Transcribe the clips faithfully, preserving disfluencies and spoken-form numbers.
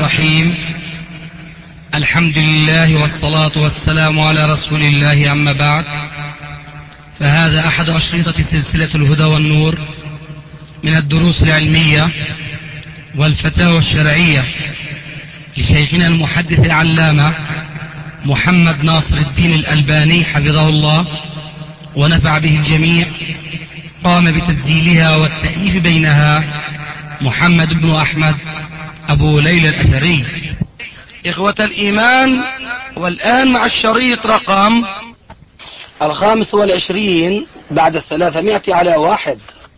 الرحيم. الحمد لله والصلاة والسلام على رسول الله، أما بعد، فهذا أحد أشرطة سلسلة الهدى والنور من الدروس العلمية والفتاوى الشرعية لشيخنا المحدث العلامة محمد ناصر الدين الألباني حفظه الله ونفع به الجميع. قام بتسجيلها والتأليف بينها محمد بن أحمد أبو ليلى الأثري. إخوة الإيمان، والآن مع الشريط رقم الخامس والعشرين بعد الثلاثمائة على واحد.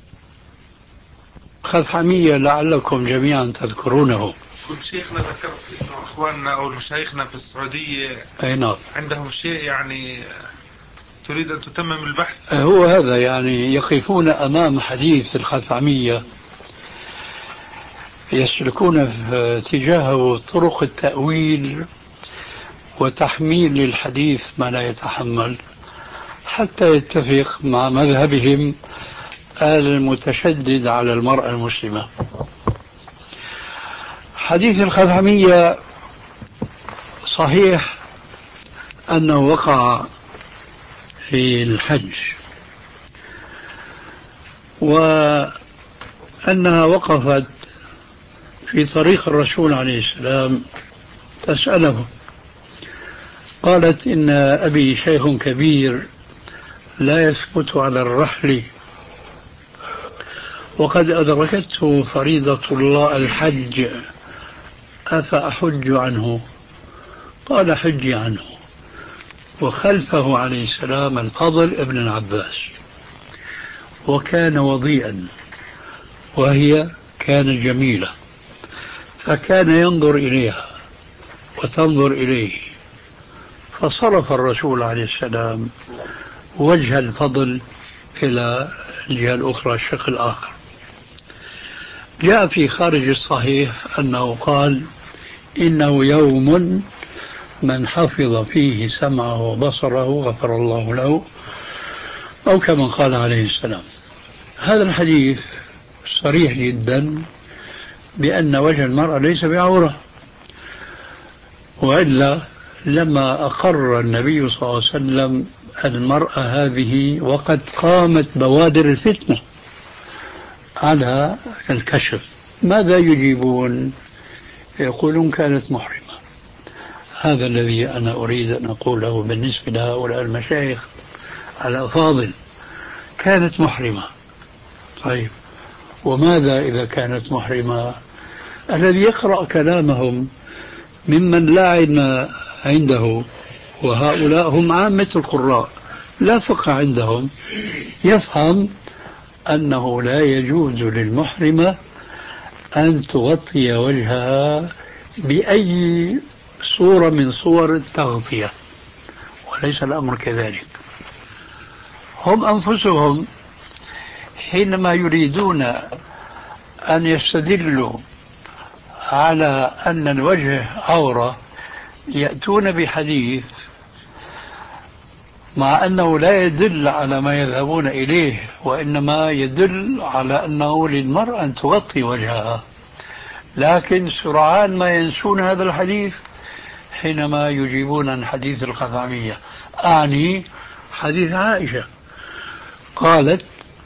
خفعمية لعلكم جميعا تذكرونه. كنت شيخنا ذكرت انه اخواننا او مشايخنا في السعودية اي نعم عندهم شيء يعني تريد ان تتمم البحث. هو هذا، يعني يقفون امام حديث الخفعمية يسلكون في اتجاهه طرق التأويل وتحميل الحديث ما لا يتحمل حتى يتفق مع مذهبهم المتشدد على المرأة المسلمة. حديث الخثعمية صحيح أنه وقع في الحج، وأنها وقفت في طريق الرسول عليه السلام تسأله، قالت: إن أبي شيخ كبير لا يثبت على الرحل، وقد أدركته فريضة الله الحج، أفأحج عنه؟ قال: حجي عنه. وخلفه عليه السلام الفضل ابن العباس، وكان وضيئا وهي كان جميلة، فكان ينظر إليها وتنظر إليه، فصرف الرسول عليه السلام وجه الفضل إلى الجهة الأخرى، الشق الآخر. جاء في خارج الصحيح أنه قال: إنه يوم من حفظ فيه سمعه وبصره غفر الله له، أو كما قال عليه السلام. هذا الحديث صريح جدا بأن وجه المرأة ليس بعورة، وإلا لما أقر النبي صلى الله عليه وسلم المرأة هذه وقد قامت بوادر الفتنة على الكشف. ماذا يجيبون؟ يقولون كانت محرمة. هذا الذي أنا أريد أن أقوله بالنسبة لهؤلاء المشايخ الأفاضل، كانت محرمة. طيب، وماذا إذا كانت محرمة؟ الذي يقرأ كلامهم ممن لا علم عنده، وهؤلاء هم عامة القراء لا فقه عندهم، يفهم أنه لا يجوز للمحرمة أن تغطي وجهها بأي صورة من صور التغطية، وليس الأمر كذلك. هم أنفسهم حينما يريدون أن يستدلوا على أن الوجه عورة يأتون بحديث مع أنه لا يدل على ما يذهبون إليه، وإنما يدل على أنه للمرأة أن تغطي وجهها، لكن سرعان ما ينسون هذا الحديث حينما يجيبون عن حديث الخثعمية. أعني حديث عائشة قالت: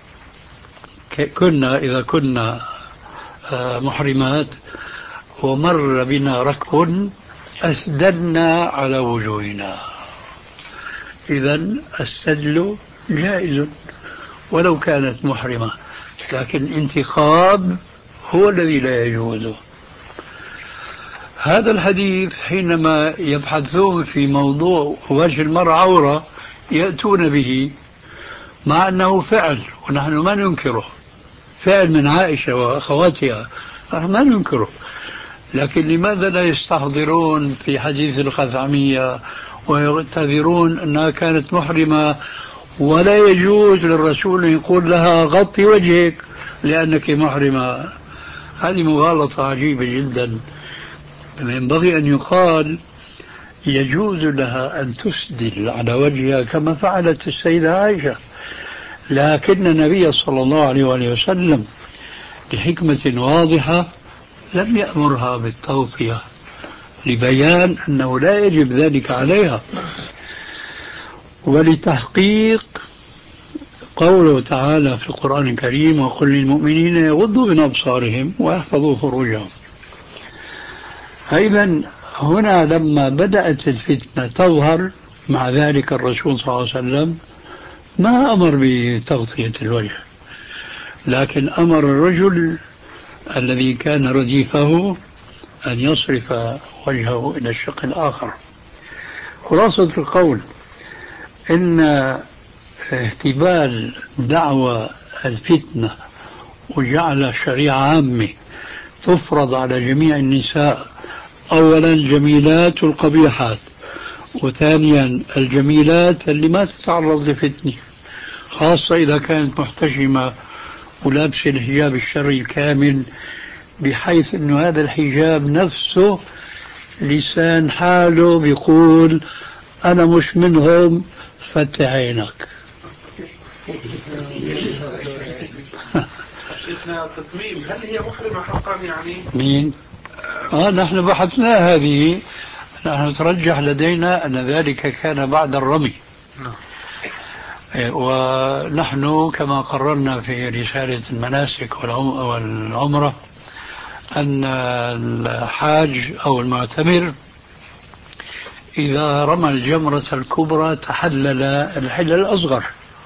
كنا إذا كنا محرمات ومر بنا ركب أسدلنا على وجوهنا. إذن السدل جائز ولو كانت محرمة، لكن انتقاب هو الذي لا يجوز. هذا الحديث حينما يبحثون في موضوع وجه المرأة عورة يأتون به مع أنه فعل، ونحن ما ننكره، فعل من عائشة وأخواتها نحن ما ننكره، لكن لماذا لا يستحضرون في حديث الخثعمية ويعتذرون أنها كانت محرمة ولا يجوز للرسول أن يقول لها غطي وجهك لأنك محرمة؟ هذه مغالطة عجيبة جدا. ينبغي أن يقال يجوز لها أن تسدل على وجهها كما فعلت السيدة عائشة، لكن النبي صلى الله عليه وآله وسلم لحكمة واضحة لم يأمرها بالتغطية، لبيان أنه لا يجب ذلك عليها، ولتحقيق قوله تعالى في القرآن الكريم: وقل للمؤمنين يغضوا من أبصارهم ويحفظوا فروجهم. أيضا هنا لما بدأت الفتنة تظهر، مع ذلك الرسول صلى الله عليه وسلم ما أمر بتغطية الوجه، لكن أمر الرجل الذي كان رديفه أن يصرف وجهه إلى الشق الآخر. خلاصة القول إن اهتبال دعوى الفتنة وجعل الشريعة عامة تفرض على جميع النساء، أولا الجميلات والقبيحات، وثانيا الجميلات اللي ما تتعرض لفتنة، خاصة إذا كانت محتشمة ولابسة الحجاب الشرعي الكامل، بحيث أن هذا الحجاب نفسه لسان حاله بيقول أنا مش منهم، فتح عينك. شيخنا تتميم، هل هي محرمة حقا يعني؟ مين؟ آه نحن بحثنا هذه، نحن ترجح لدينا أن ذلك كان بعد الرمي. ونحن كما قررنا في رسالة المناسك والعمرة أن الحاج أو المعتمر إذا رمى الجمرة الكبرى تحلل الحل الأصغر،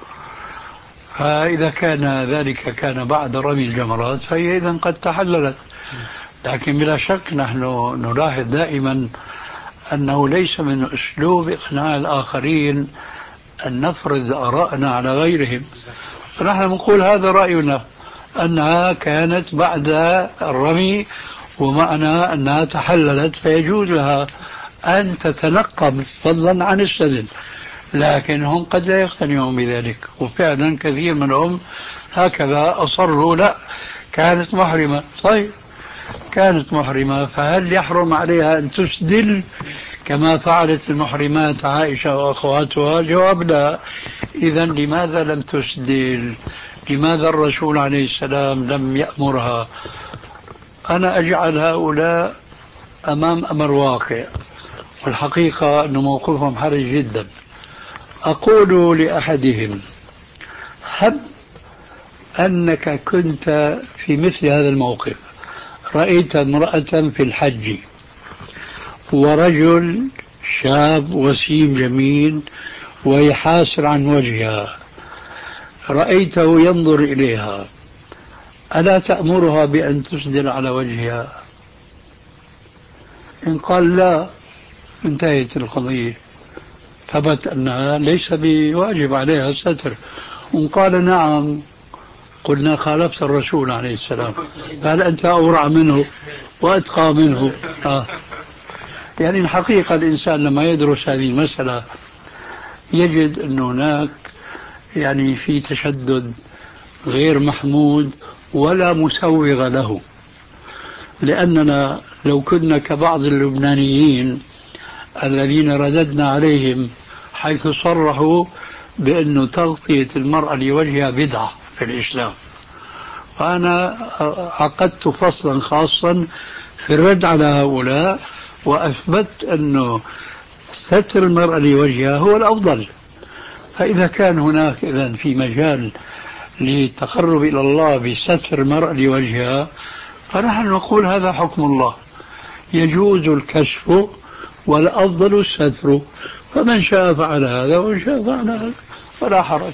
فإذا كان ذلك كان بعد رمي الجمرات فهي إذن قد تحللت. لكن بلا شك نحن نلاحظ دائما أنه ليس من أسلوب إقناع الآخرين أن نفرض آراءنا على غيرهم، فنحن نقول هذا رأينا، أنها كانت بعد الرمي ومعنى أنها تحللت فيجوز لها أن تتنقب فضلا عن السدل. لكن هم قد لا يقتنعون بذلك، وفعلا كثير منهم هكذا أصروا لا كانت محرمة. طيب كانت محرمة، فهل يحرم عليها أن تسدل كما فعلت المحرمات عائشة وأخواتها؟ جواب لا. إذن لماذا لم تسدل؟ لماذا الرسول عليه السلام لم يأمرها؟ أنا أجعل هؤلاء أمام أمر واقع، والحقيقة أن موقفهم حرج جدا. أقول لأحدهم: هب أنك كنت في مثل هذا الموقف، رأيت امرأة في الحج ورجل شاب وسيم جميل ويحاسر عن وجهها، رأيته ينظر إليها، ألا تأمرها بأن تسدل على وجهها؟ إن قال لا انتهت القضية، ثبت أنها ليس بواجب عليها الستر. وإن قال نعم قلنا خالفت الرسول عليه السلام، فهل أنت أورع منه وأتقى منه؟ آه. يعني الحقيقة الإنسان لما يدرس هذه المسألة يجد أن هناك يعني في تشدد غير محمود ولا مسوغ له. لأننا لو كنا كبعض اللبنانيين الذين رددنا عليهم حيث صرحوا بأن تغطية المرأة لوجهها بدعة في الإسلام، فأنا عقدت فصلا خاصا في الرد على هؤلاء وأثبت أنه ستر المرأة لوجهها هو الأفضل. فإذا كان هناك إذن في مجال للتقرب إلى الله بستر المرأة لوجهها، فنحن نقول هذا حكم الله، يجوز الكشف والأفضل الستر، فمن شاء فعل هذا ومن شاء فعل هذا فلا حرج.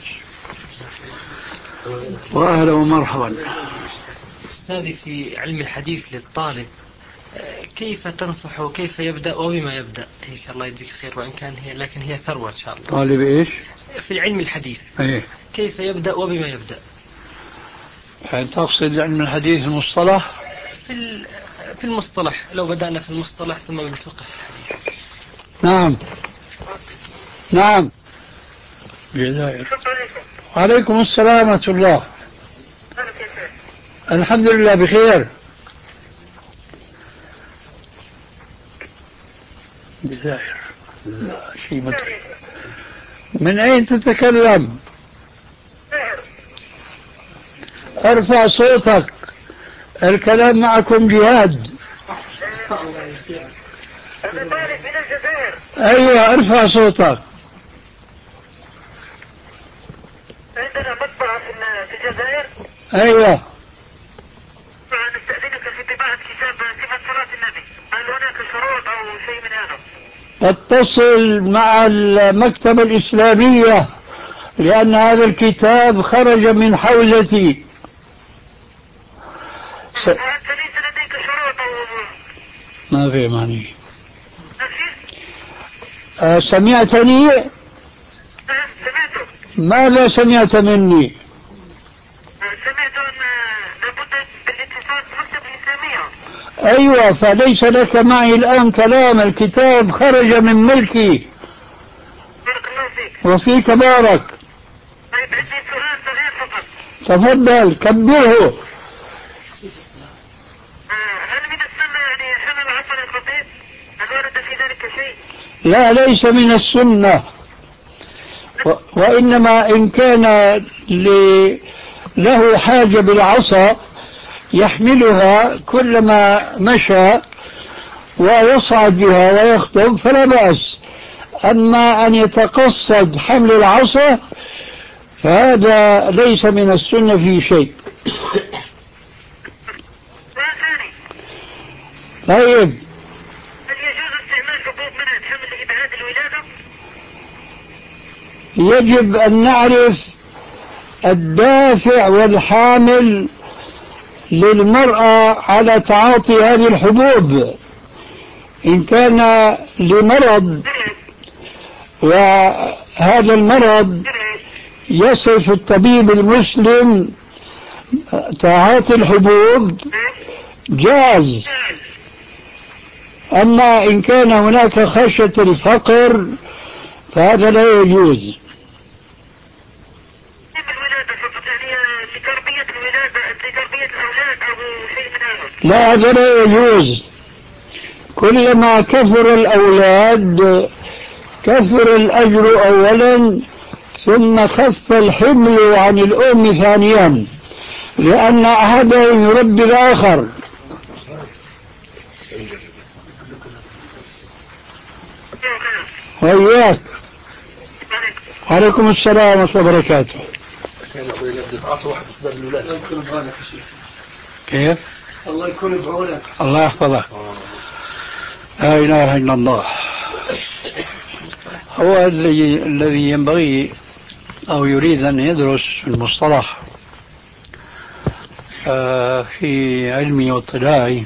وأهلا ومرحبا. أستاذي في علم الحديث للطالب، كيف تنصح وكيف يبدأ وبما يبدأ؟ هيك الله يجزيك خير، وإن كان هي لكن هي ثروة إن شاء الله. طالب إيش؟ في العلم الحديث. أيه. كيف يبدأ وبما يبدأ؟ يعني تقصد علم الحديث المصطلح؟ في في المصطلح، لو بدأنا في المصطلح ثم بالفقه الحديث. نعم نعم. جزائر. وعليكم السلام ورحمة الله. الحمد لله بخير. جزائر. لا شيء متعب. من أين تتكلم؟ ارفع صوتك، الكلام معكم جهاد. أنا طالب من الجزائر. أيوة ارفع صوتك. عندنا مطبعة في الجزائر. أيوة. نستأذنك في طباعة كتاب صفة صلاة النبي، هل هناك شروط أو شيء من هذا؟ تتصل مع المكتبة الإسلامية لأن هذا الكتاب خرج من حوزتي. س... وأنت ليس لديك شروط أو ما في معني. أه سمعتني؟ نعم سمعته. ماذا سمعت مني؟ سمعت أن لابد بالاتصال بالمكتبة الإسلامية. أيوة، فليس لك معي الآن كلام، الكتاب خرج من ملكي. بارك الله فيك. وفيك بارك. طيب عندي سؤال صغير فقط. تفضل كبره. هل من السنة يعني حمل عصر الخطيب؟ هل ورد في ذلك شيء؟ لا، ليس من السنة، و... وإنما إن كان ل... له حاجة بالعصا يحملها كلما مشى ويصعد بها ويخطب فلا بأس. أما أن يتقصد حمل العصا فهذا ليس من السنة في شيء. طيب، هل يجوز استعمال حبوب منع حمل لإبعاد الولادة؟ يجب أن نعرف الدافع والحامل للمرأة على تعاطي هذه الحبوب. إن كان لمرض وهذا المرض يصف الطبيب المسلم تعاطي الحبوب جاز. أما إن كان هناك خشية الفقر فهذا لا يجوز. لا، هذا لا يجوز. كلما كثر الأولاد كثر الأجر أولا، ثم خف الحمل عن الأم ثانيا، لأن أحدا يربي الآخر. وإياك. وعليكم السلام ورحمة الله وبركاته. كيف؟ الله يكون بعونك. الله يحفظك. لا إله إلا الله. هو الذي الذي ينبغي أو يريد أن يدرس المصطلح في علمي واطلاعي،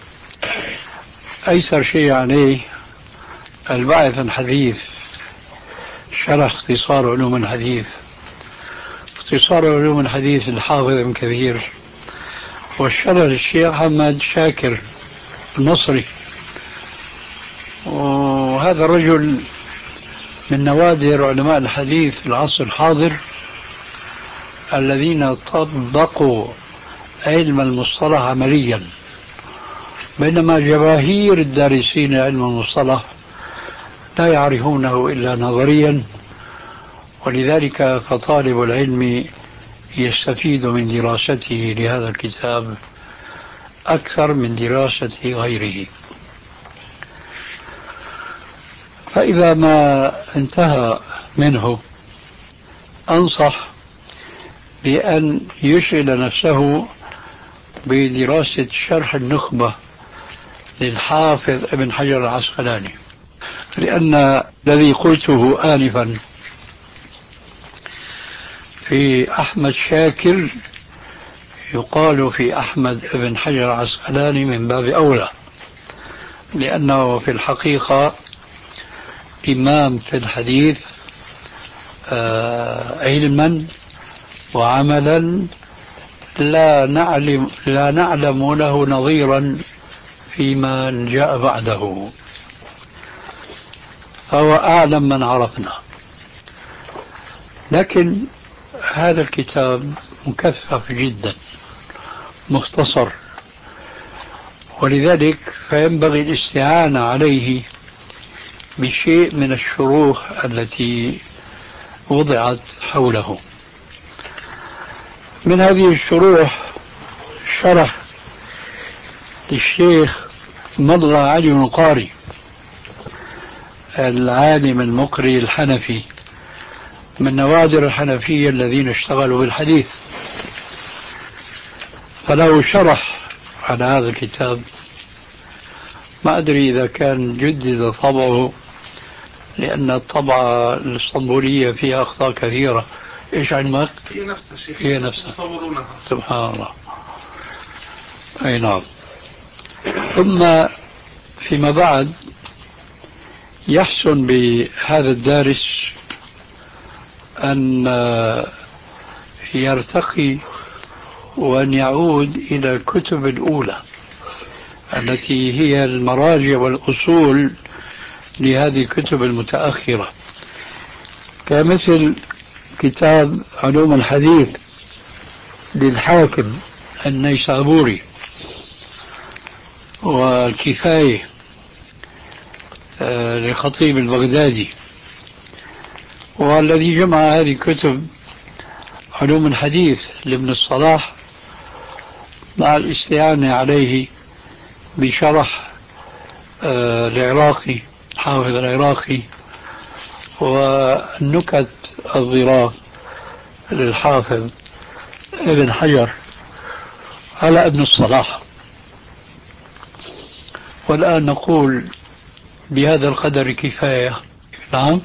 أيسر شيء عليه الباحث الحديث، شرح اختصار علوم الحديث. اختصار علوم الحديث الحافظ ابن كثير، والشرح للشيخ محمد شاكر المصري. وهذا الرجل من نوادر علماء الحديث في العصر الحاضر الذين طبقوا علم المصطلح عمليا، بينما جماهير الدارسين علم المصطلح لا يعرفونه إلا نظريا. ولذلك فطالب العلم يستفيد من دراسته لهذا الكتاب أكثر من دراسة غيره. فإذا ما انتهى منه أنصح بأن يشغل نفسه بدراسة شرح النخبة للحافظ ابن حجر العسقلاني، لأن الذي قلته آنفا في أحمد شاكر يقال في أحمد ابن حجر العسقلاني من باب أولى، لأنه في الحقيقة إمام في الحديث علما وعملا لا نعلم لا نعلم له نظيرا فيما جاء بعده، فهو أعلم من عرفنا. لكن هذا الكتاب مكثف جدا مختصر، ولذلك فينبغي الاستعانة عليه بشيء من الشروح التي وضعت حوله. من هذه الشروح شرح للشيخ مضغ علي القاري العالم المقري الحنفي من نوادر الحنفية الذين اشتغلوا بالحديث، فله شرح على هذا الكتاب. ما أدري إذا كان جدد طبعه، لأن الطبعة الاسطنبولية فيها أخطاء كثيرة. إيش علمك؟ هي نفسها شيخ، هي نفسها. يصورونها. سبحان الله. أي نعم. ثم فيما بعد يحسن بهذا الدارس أن يرتقي وأن يعود إلى الكتب الأولى التي هي المراجع والأصول لهذه الكتب المتأخرة، كمثل كتاب علوم الحديث للحاكم النيسابوري، والكفاية للخطيب البغدادي، والذي جمع هذه الكتب علوم الحديث لابن الصلاح مع الاستعانة عليه بشرح العراقي حافظ العراقي، والنكت الظراف للحافظ ابن حجر على ابن الصلاح. والآن نقول بهذا القدر كفاية. نعم.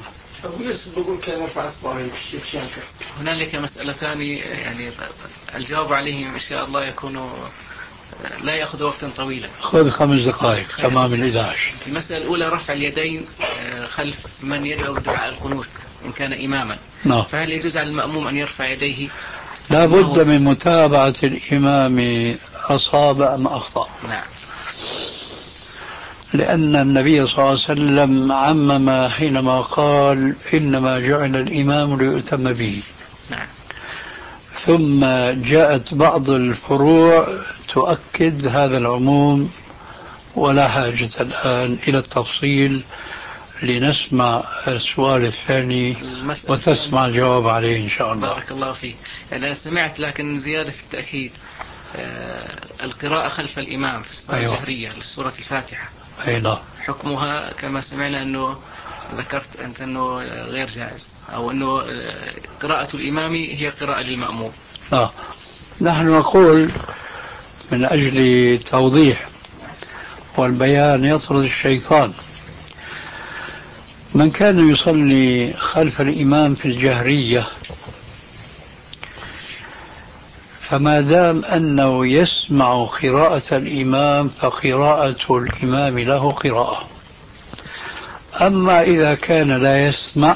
هنالك مسألتان يعني الجواب عليهم إن شاء الله يكون لا يأخذ وقتا طويلا. خذ خمس دقائق تمام الإداعش. المسألة الأولى رفع اليدين خلف من يدعو دعاء القنوت إن كان إماما. نعم. فهل يجوز على المأموم أن يرفع يديه؟ لا بد من متابعة الإمام أصاب أم أخطأ. نعم. لأن النبي صلى الله عليه وسلم عمم حينما قال إنما جعل الإمام ليؤتم به. نعم. ثم جاءت بعض الفروع تؤكد هذا العموم، ولا حاجة الآن إلى التفصيل لنسمع السؤال الثاني وتسمع الجواب عليه إن شاء الله. بارك الله فيك. يعني أنا سمعت لكن زيادة في التأكيد آه القراءة خلف الإمام في الصلاة أيوة. الجهرية لسورة الفاتحة. أي نعم. حكمها كما سمعنا أنه ذكرت أنت أنه غير جائز، أو أنه قراءة الإمام هي قراءة للمأموم. آه. نحن نقول من أجل توضيح والبيان يطرد الشيطان، من كان يصلي خلف الإمام في الجهرية فما دام أنه يسمع قراءة الإمام فقراءة الإمام له قراءة. أما إذا كان لا يسمع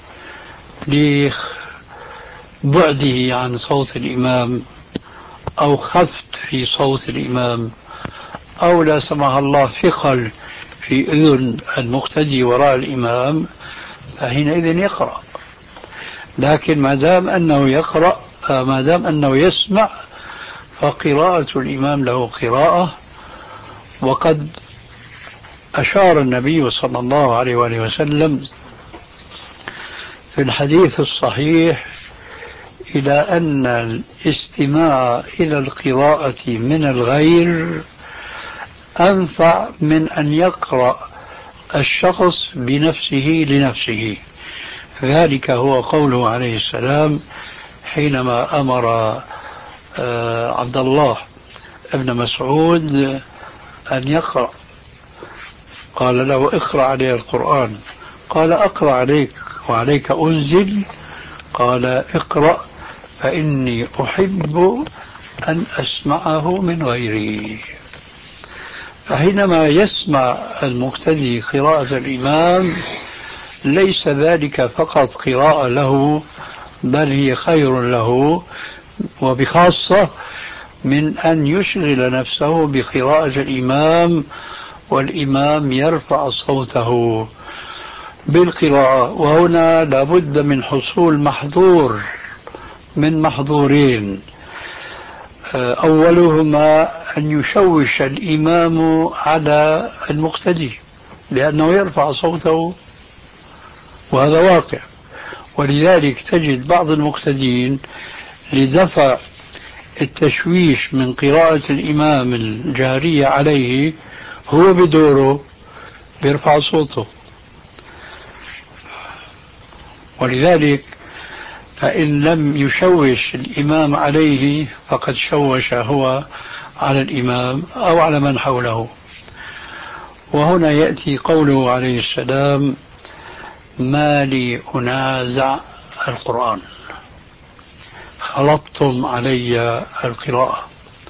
لبعده عن صوت الإمام أو خفت في صوت الإمام أو لا سمح الله ثقل في أذن المقتدي وراء الإمام، فحينئذ يقرأ. لكن ما دام أنه يقرأ ما دام أنه يسمع فقراءة الإمام له قراءة. وقد أشار النبي صلى الله عليه وآله وسلم في الحديث الصحيح إلى أن الاستماع إلى القراءة من الغير أنفع من أن يقرأ الشخص بنفسه لنفسه. ذلك هو قوله عليه السلام حينما أمر عبد الله ابن مسعود أن يقرأ، قال له اقرأ عليه القرآن، قال أقرأ عليك وعليك أنزل، قال اقرأ فإني أحب أن أسمعه من غيري. فحينما يسمع المقتدي قراءة الإمام ليس ذلك فقط قراءة له، بل هي خير له، وبخاصة من أن يشغل نفسه بقراءة الإمام والإمام يرفع صوته بالقراءة. وهنا لابد من حصول محظور من محظورين، أولهما أن يشوش الإمام على المقتدي لأنه يرفع صوته، وهذا واقع. ولذلك تجد بعض المقتدين لدفع التشويش من قراءة الإمام الجهرية عليه هو بدوره بيرفع صوته. ولذلك فإن لم يشوش الإمام عليه فقد شوش هو على الإمام أو على من حوله. وهنا يأتي قوله عليه السلام: ما لي أنازع القرآن، خلطتم علي القراءة.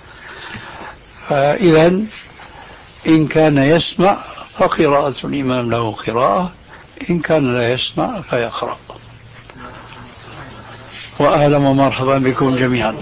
فإذا إن كان يسمع فقراءة الإمام له قراءة، إن كان لا يسمع فيقرأ. وأهلا ومرحبا بكم جميعا.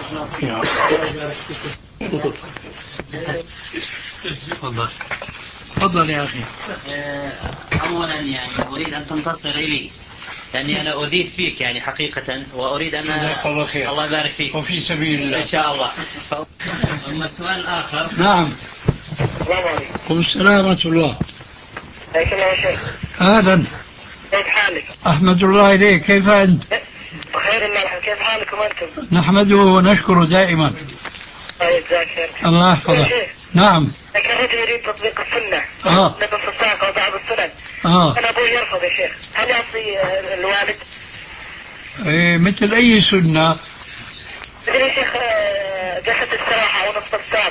تفضل تفضل يا أخي. أولا يعني أريد أن تنتصر إلي، لأني أنا أذيت فيك يعني حقيقة، وأريد أن الله خير. الله يبارك فيك وفي سبيل الله إن شاء الله. أما السؤال الآخر. نعم. السلام عليكم. السلام ورحمة الله. حياك الله يا شيخ. أهلا. كيف حالك؟ أحمد الله إليك، كيف أنت؟ بخير الله الحمد. كيف حالكم أنتم؟ نحمده ونشكره دائما. الله يجزاك خير. الله يحفظك. نعم. لكن الرجل يريد تطبيق السنة. آه. نصف الساعة وبعض السنن. آه. أنا أبوي يرفض يا شيخ، هل يعصي الوالد؟ إيه مثل أي سنة؟ مثل يا شيخ جلسة السراحة ونصف الساعة.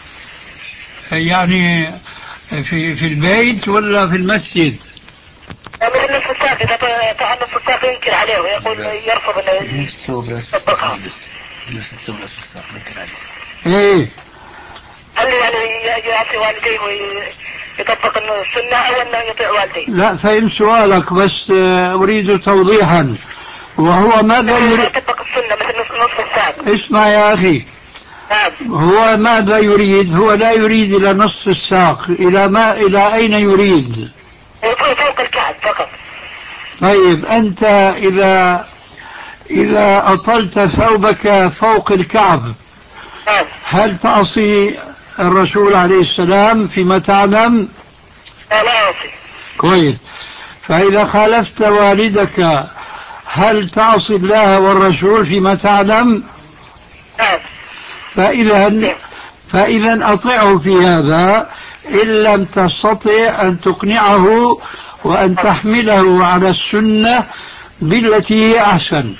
يعني في في البيت ولا في المسجد؟ مثل نصف الساعة، إذا فعل نصف الساعة ينكر عليه ويقول يرفض أنه يطبقها. إيه. هل يعني يعصي والديه ويطبق السنة أو أنه يطيع والديه؟ لا، فهم سؤالك بس أريد توضيحا. وهو ماذا يريد؟ يطبق السنة مثل نصف الساعة. اسمع يا أخي. نعم. هو ماذا يريد؟ هو لا يريد إلى نصف الساق. إلى ما إلى أين يريد؟ فوق الكعب فقط. طيب أنت إذا إذا أطلت ثوبك فوق الكعب هل تعصي الرسول عليه السلام فيما تعلم؟ لا لا أعصي. كويس. فإذا خالفت والدك هل تعصي الله والرسول فيما تعلم؟ نعم. فإذا فإذا أطيعه في هذا إن لم تستطع أن تقنعه وأن تحمله على السنة بالتي هي أحسن.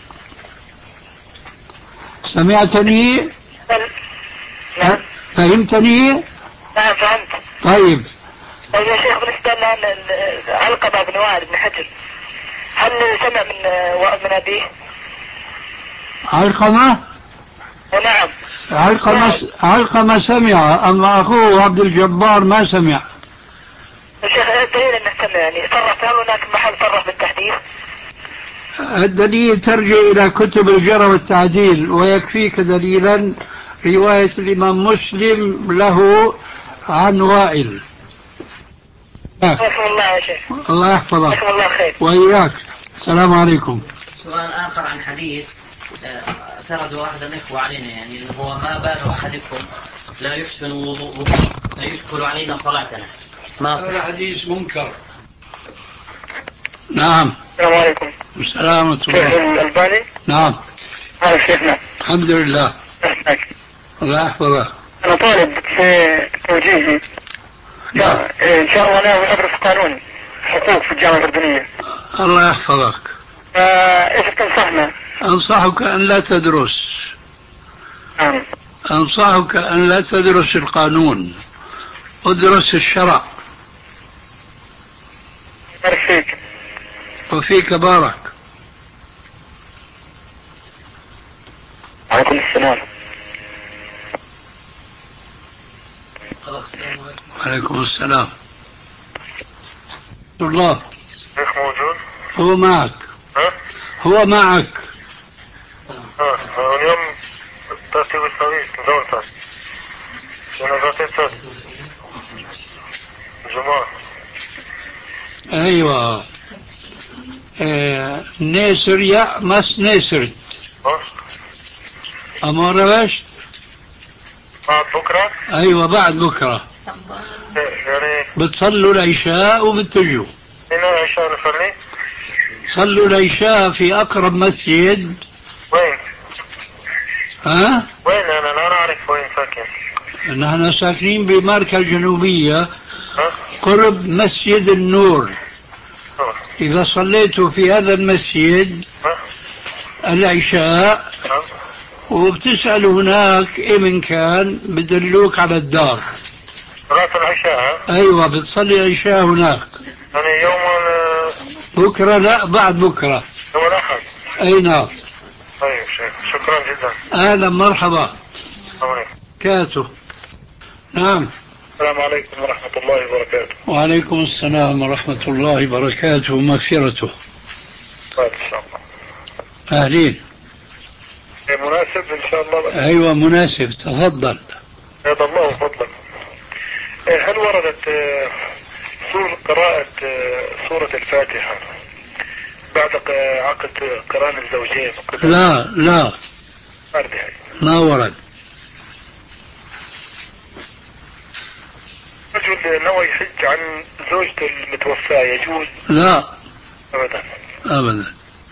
سمعتني؟ نعم. فهمتني؟ نعم فهمت. طيب. طيب يا شيخ، بالنسبة لنا علقمة بن وائل بن حجر، هل سمع من من أبيه؟ علقمة؟ نعم. علقمة علقمة سمع، أما أخوه عبد الجبار ما سمع. يا شيخ الدليل أنه سمع، يعني صرف، هل هناك محل صرف بالتحديث؟ الدليل ترجع إلى كتب الجرح والتعديل، ويكفيك دليلا رواية الإمام مسلم له عن وائل. رحم الله يا شيخ. الله يحفظك. رحم الله خير. وإياك. السلام عليكم. سؤال آخر عن حديث سرد واحد الإخوة علينا، يعني هو ما بال أحدكم لا يحسن وضوءه لا يشكل علينا صلاتنا. ما هذا حديث منكر. نعم. السلام عليكم. السلام ورحمة شيخ الله. الألباني. نعم. هذا شيخنا. الحمد لله. الله يحفظك. أنا طالب في توجيهي. نعم. إن شاء الله أنا أدرس قانون حقوق في الجامعة الأردنية. الله يحفظك. إيش تنصحنا؟ أنصحك أن لا تدرس. نعم. أنصحك أن لا تدرس القانون، ادرس الشرع. بارك فيك. وفيك بارك. عليكم السلام. وعليكم السلام. الله. شيخ موجود؟ هو معك. ها؟ هو معك. اه اليوم ترتيب السويس دولتك. أنا رتبت جماعة. أيوة. اه نيسر يا مس نيسرت. ها؟ أمورة باش؟ بعد بكرة؟ أيوة بعد بكرة. يعني بتصلوا العشاء وبتجوا. هنا عشاء نصلي؟ صلوا العشاء في أقرب مسجد. وين؟ ها؟ وين أنا لا أعرف وين ساكن. نحن ساكنين بماركة الجنوبية ها؟ قرب مسجد النور. ها. إذا صليت في هذا المسجد العشاء وبتسأل هناك إيه من كان بدلوك على الدار. صلاة العشاء؟ أيوة بتصلي العشاء هناك. يعني يوم بكرة؟ لا بعد بكرة. يوم الأحد. أي نعم. طيب شيخ شكرا جدا. أهلا مرحبا. كاتو. نعم. السلام عليكم ورحمة الله وبركاته. وعليكم السلام ورحمة الله وبركاته ومغفرته. طيب إن شاء الله. أهلين. مناسب إن شاء الله. أيوة مناسب تفضل. هذا الله فضلا. هل وردت سورة قراءة سورة الفاتحة بعد عقد قران الزوجين؟ لا لا ما ورد. رجل نوى يحج عن زوجته المتوفاة يجوز؟ لا أبدا أبدا.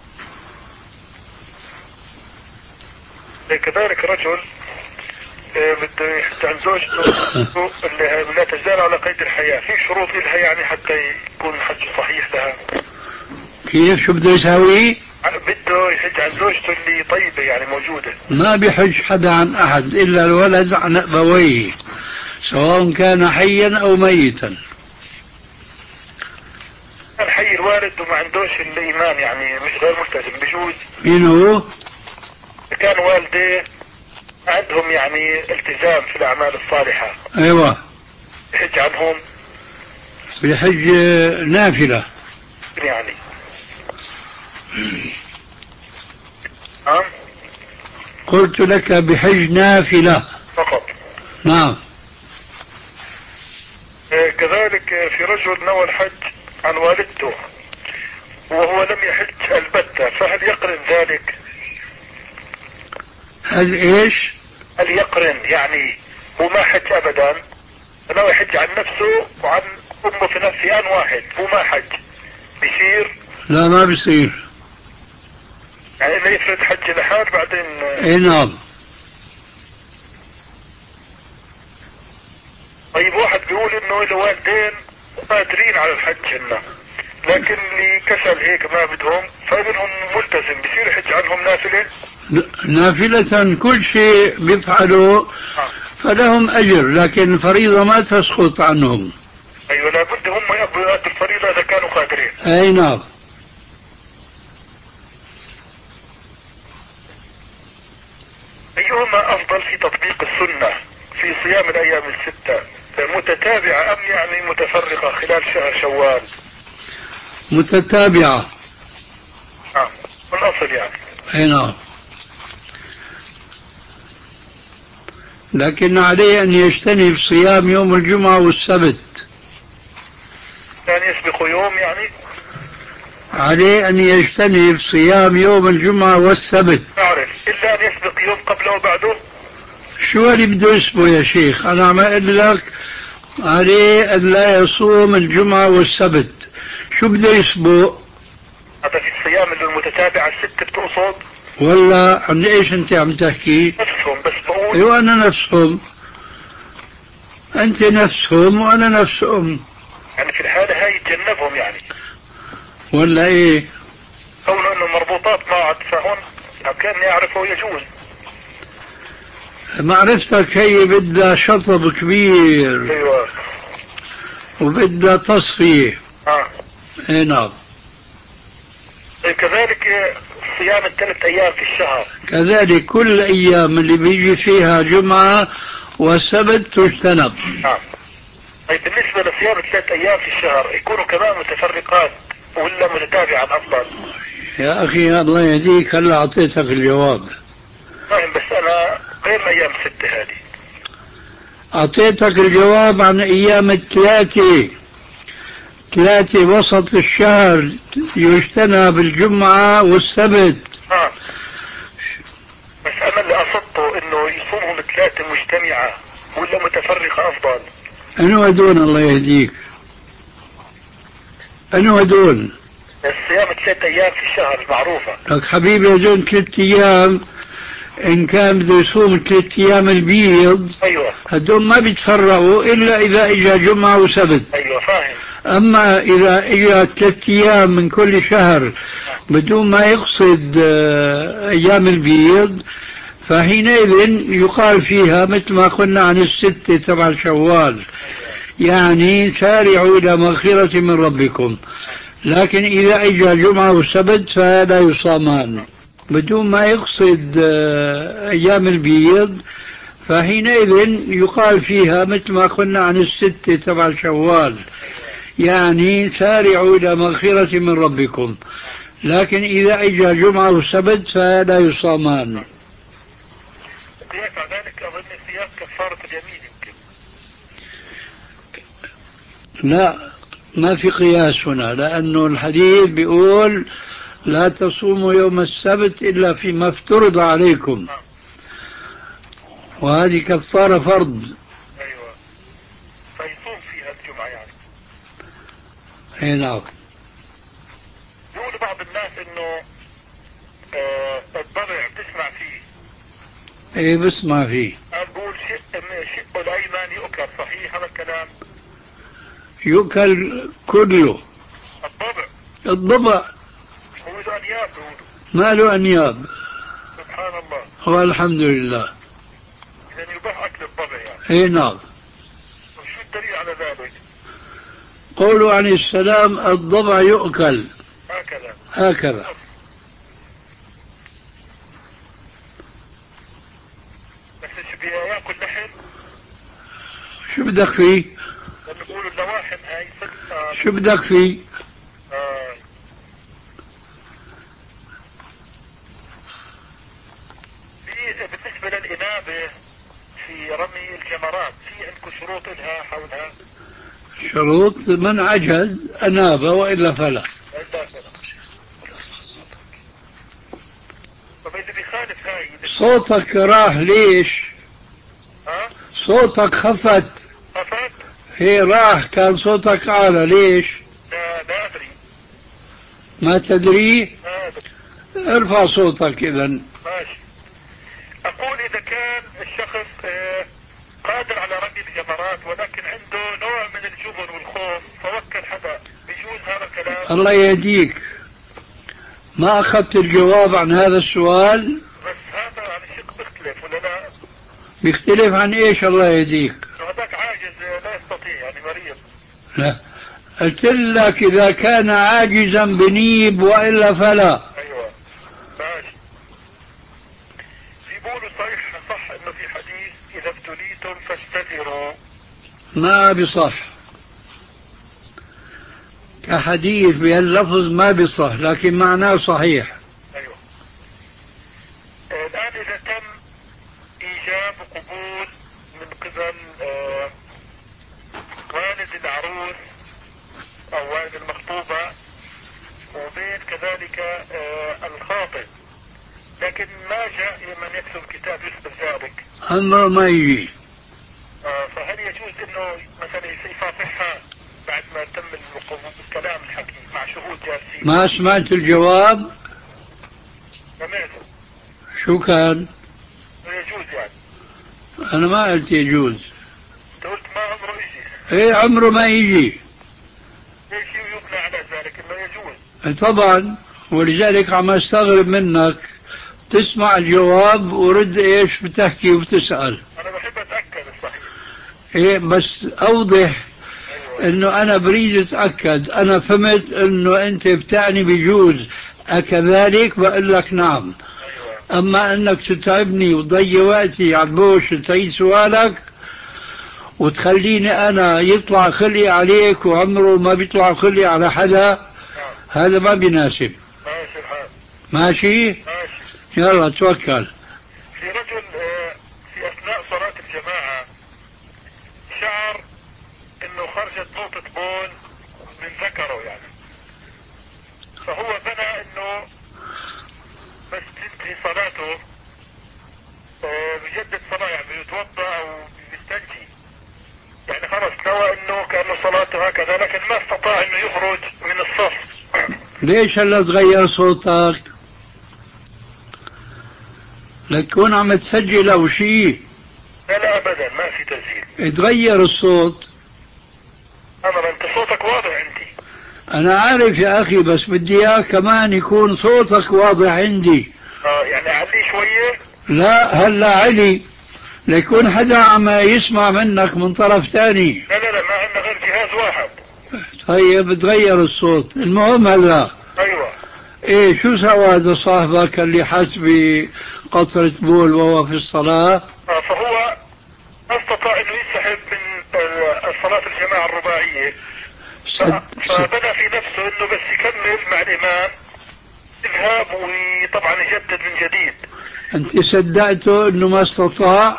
كذلك رجل بده يحج عن زوجته اللي لا تزال على قيد الحياة، في شروط لها يعني حتى يكون الحج صحيح لها؟ كيف شو بده يساوي؟ بده يحج عن زوجته اللي طيبة يعني موجودة. ما بيحج حدا عن أحد إلا الولد عن أبويه سواء كان حيا أو ميتا. كان حي الوالد وما عندوش الإيمان يعني مش غير ملتزم بجوز؟ مين هو؟ كان والديه عندهم يعني التزام في الأعمال الصالحة. أيوة. يحج عنهم؟ بيحج نافلة يعني. نعم. قلت لك بحج نافلة فقط. نعم. كذلك في رجل نوى الحج عن والدته وهو لم يحج البتة، فهل يقرن ذلك؟ هل ايش؟ هل يقرن يعني هو ما حج ابدا، نوى يحج عن نفسه وعن امه في نفس ان واحد، هو ما حج، بيصير؟ لا ما بيصير. يعني انه يفرد حج لحال بعدين. اي نعم. طيب واحد بيقول انه الوالدين قادرين على الحج هنا لكن اللي كسل هيك ما بدهم فابنهم ملتزم، بيصير يحج عنهم نافلة؟ نافلة كل شيء بيفعلوا فلهم أجر، لكن الفريضة ما تسقط عنهم. أيوة لابد هم يقضوا الفريضة إذا كانوا قادرين. أي نعم. أيهما أفضل في تطبيق السنة في صيام الأيام الستة، متتابعة أم يعني متفرقة خلال شهر شوال؟ متتابعة. نعم والأصل يعني. أي نعم. لكن عليه أن يجتنب صيام يوم الجمعة والسبت. يعني يسبق يوم يعني؟ عليه أن يجتنب صيام يوم الجمعة والسبت. أعرف إلا أن يسبق يوم قبله وبعده. شو اللي بده يسبق يا شيخ؟ أنا عم أقول لك عليه أن لا يصوم الجمعة والسبت. شو بده يسبق؟ هذا في الصيام المتتابعة الست بتقصد؟ ولا عن ايش انت عم تحكي؟ نفسهم بس بقول. ايوه انا نفسهم. انت نفسهم وانا نفسهم. يعني في الحالة هاي يتجنبهم يعني. ولا ايه؟ كونه انه مربوطات معه فهون كان يعرفه يجوز. معرفتك هي بدها شطب كبير. ايوه. وبدها تصفية. اه. اي نعم. كذلك صيام الثلاث ايام في الشهر. كذلك كل الايام اللي بيجي فيها جمعة وسبت تجتنب. نعم. طيب بالنسبة لصيام الثلاث ايام في الشهر يكونوا كمان متفرقات ولا متتابعة افضل؟ يا اخي الله يهديك هلا اعطيتك الجواب. فاهم بس انا غير الايام الستة هذه. اعطيتك الجواب عن ايام الثلاثة. ثلاثة وسط الشهر يجتنب الجمعة والسبت. اه. بس انا اللي قصدته انه يصومهم ثلاثة مجتمعة ولا متفرقة افضل؟ انو هدول الله يهديك؟ انو هدول؟ الصيام ثلاث ايام في الشهر المعروفة. لك حبيبي هدول ثلاث ايام ان كان بده يصوم ثلاث ايام البيض. ايوه. هدول ما بيتفرقوا الا اذا اجى جمعة وسبت. ايوه فاهم. أما إذا إجا ثلاثة أيام من كل شهر بدون ما يقصد أيام البيض فحينئذ يقال فيها مثل ما قلنا عن الستة تبع شوال، يعني سارعوا إلى مغفرة من ربكم. لكن إذا إجا جمعة وسبت فلا يصامان بدون ما يقصد أيام البيض، فحينئذ يقال فيها مثل ما قلنا عن الستة تبع شوال، يعني سارعوا إلى مغفرة من ربكم. لكن إذا إجا جمعة وسبت فلا يصامان. قياس على ذلك أظن قياس كفارة اليمين يمكن. لا، ما في قياس هنا، لأنه الحديث بيقول لا تصوموا يوم السبت إلا فيما افترض عليكم، وهذه كفارة فرض. أيوة، فيصوم فيها الجمعة يعني. أي نعم. يقول بعض الناس إنه آه الضبع بتسمع فيه. إيه بسمع فيه. أقول شق شقه الأيمن يؤكل، صحيح هذا الكلام؟ يؤكل كله. الضبع. الضبع. هو له أنياب بيقولوا. ما له أنياب. سبحان الله. والحمد لله. إذا يباح أكل الضبع يعني. إيه نعم. وشو الدليل على ذلك؟ قولوا عن السلام الضبع يؤكل هكذا هكذا. بس شو بياكل لحم؟ شو بدك فيه؟ لما بيقولوا اللواحم هاي ست. شو بدك فيه؟ آه. بالنسبة للإنابة في رمي الجمرات في عندكم شروط لها حولها؟ شروط من عجز أناب وإلا فلا. طب اللي بيخالف هاي صوتك راح ليش؟ ها؟ صوتك خفت. خفت؟ هي راح، كان صوتك أعلى ليش؟ لا لا أدري. ما تدري؟ ما أدري. ارفع صوتك إذا. ماشي. أقول إذا كان الشخص قادر على رمي الجمرات ولكن عنده نوع من الجبن والخوف فوكل حدا، بيجوز هذا الكلام؟ الله يهديك، ما أخذت الجواب عن هذا السؤال. بس هذا عن الشق بيختلف ولا لا؟ بيختلف عن إيش؟ الله يهديك. هذاك عاجز لا يستطيع يعني مريض. لا، قلت لك إذا كان عاجزا بنيب وإلا فلا. أيوة ماشي. في بيقولوا صحيح صح إنه في حديث إذا ابتليتم فاستتروا. ما بصح كحديث بهاللفظ، ما بصح، لكن معناه صحيح. أيوة. الآن إذا تم إيجاب وقبول من قبل آه والد العروس أو والد المخطوبة وبين كذلك آه الخاطب، لكن ما جاء من يكتب كتاب يثبت ذلك، عمره ما يجي. آه فهل يجوز إنه مثلا يصافحها بعد ما تم الكلام الحكي مع شهود جالسين؟ ما سمعت الجواب؟ سمعته. شو كان؟ يجوز يعني. أنا ما قلت يجوز. أنت قلت ما عمره يجي. إيه عمره ما يجي. ليش يبنى على ذلك إنه يجوز؟ طبعا، ولذلك عم استغرب منك تسمع الجواب ورد ايش بتحكي وبتسأل. أنا بحب أتأكد الصحيح. ايه بس أوضح. أيوة. إنه أنا بريد أتأكد، أنا فهمت إنه أنت بتعني بجوز، أكذلك بقول لك نعم. أيوة. أما إنك تتعبني وتضيع وقتي على البوش وتعيد سؤالك وتخليني أنا يطلع خلي عليك وعمره ما بيطلع خلي على حدا، نعم. هذا ما بيناسب. ماشي الحال. ماشي؟ ماشي. يلا توكل. في رجل في أثناء صلاة الجماعة شعر إنه خرجت نقطة بول من ذكره يعني، فهو بنى إنه بس تنتهي صلاته بجدد صلاة يعني بيتوضأ أو بيستنجي يعني، خلص نوى إنه كأنه صلاته هكذا، لكن ما استطاع إنه يخرج من الصف. ليش هلا تغير صوتك؟ لتكون عم تسجل أو شيء؟ لا لا أبدا ما في تسجيل. تغير الصوت. أنا أنت صوتك واضح أنا عارف يا أخي، بس بدي إياك كمان يكون صوتك واضح عندي. اه يعني أعليه شوية؟ لا هلا علي، ليكون حدا عم يسمع منك من طرف ثاني. لا لا لا، ما عندنا غير جهاز واحد. طيب تغير الصوت. المهم هلا أيوة. ايه شو سوى هذا صاحبك اللي حس بقطرة بول وهو في الصلاة؟ آه فهو ما استطاع انه ينسحب من الصلاة الجماعة الرباعية، سد... فبدأ في نفسه انه بس يكمل مع الامام يذهب وطبعا يجدد من جديد. انت صدقته انه ما استطاع؟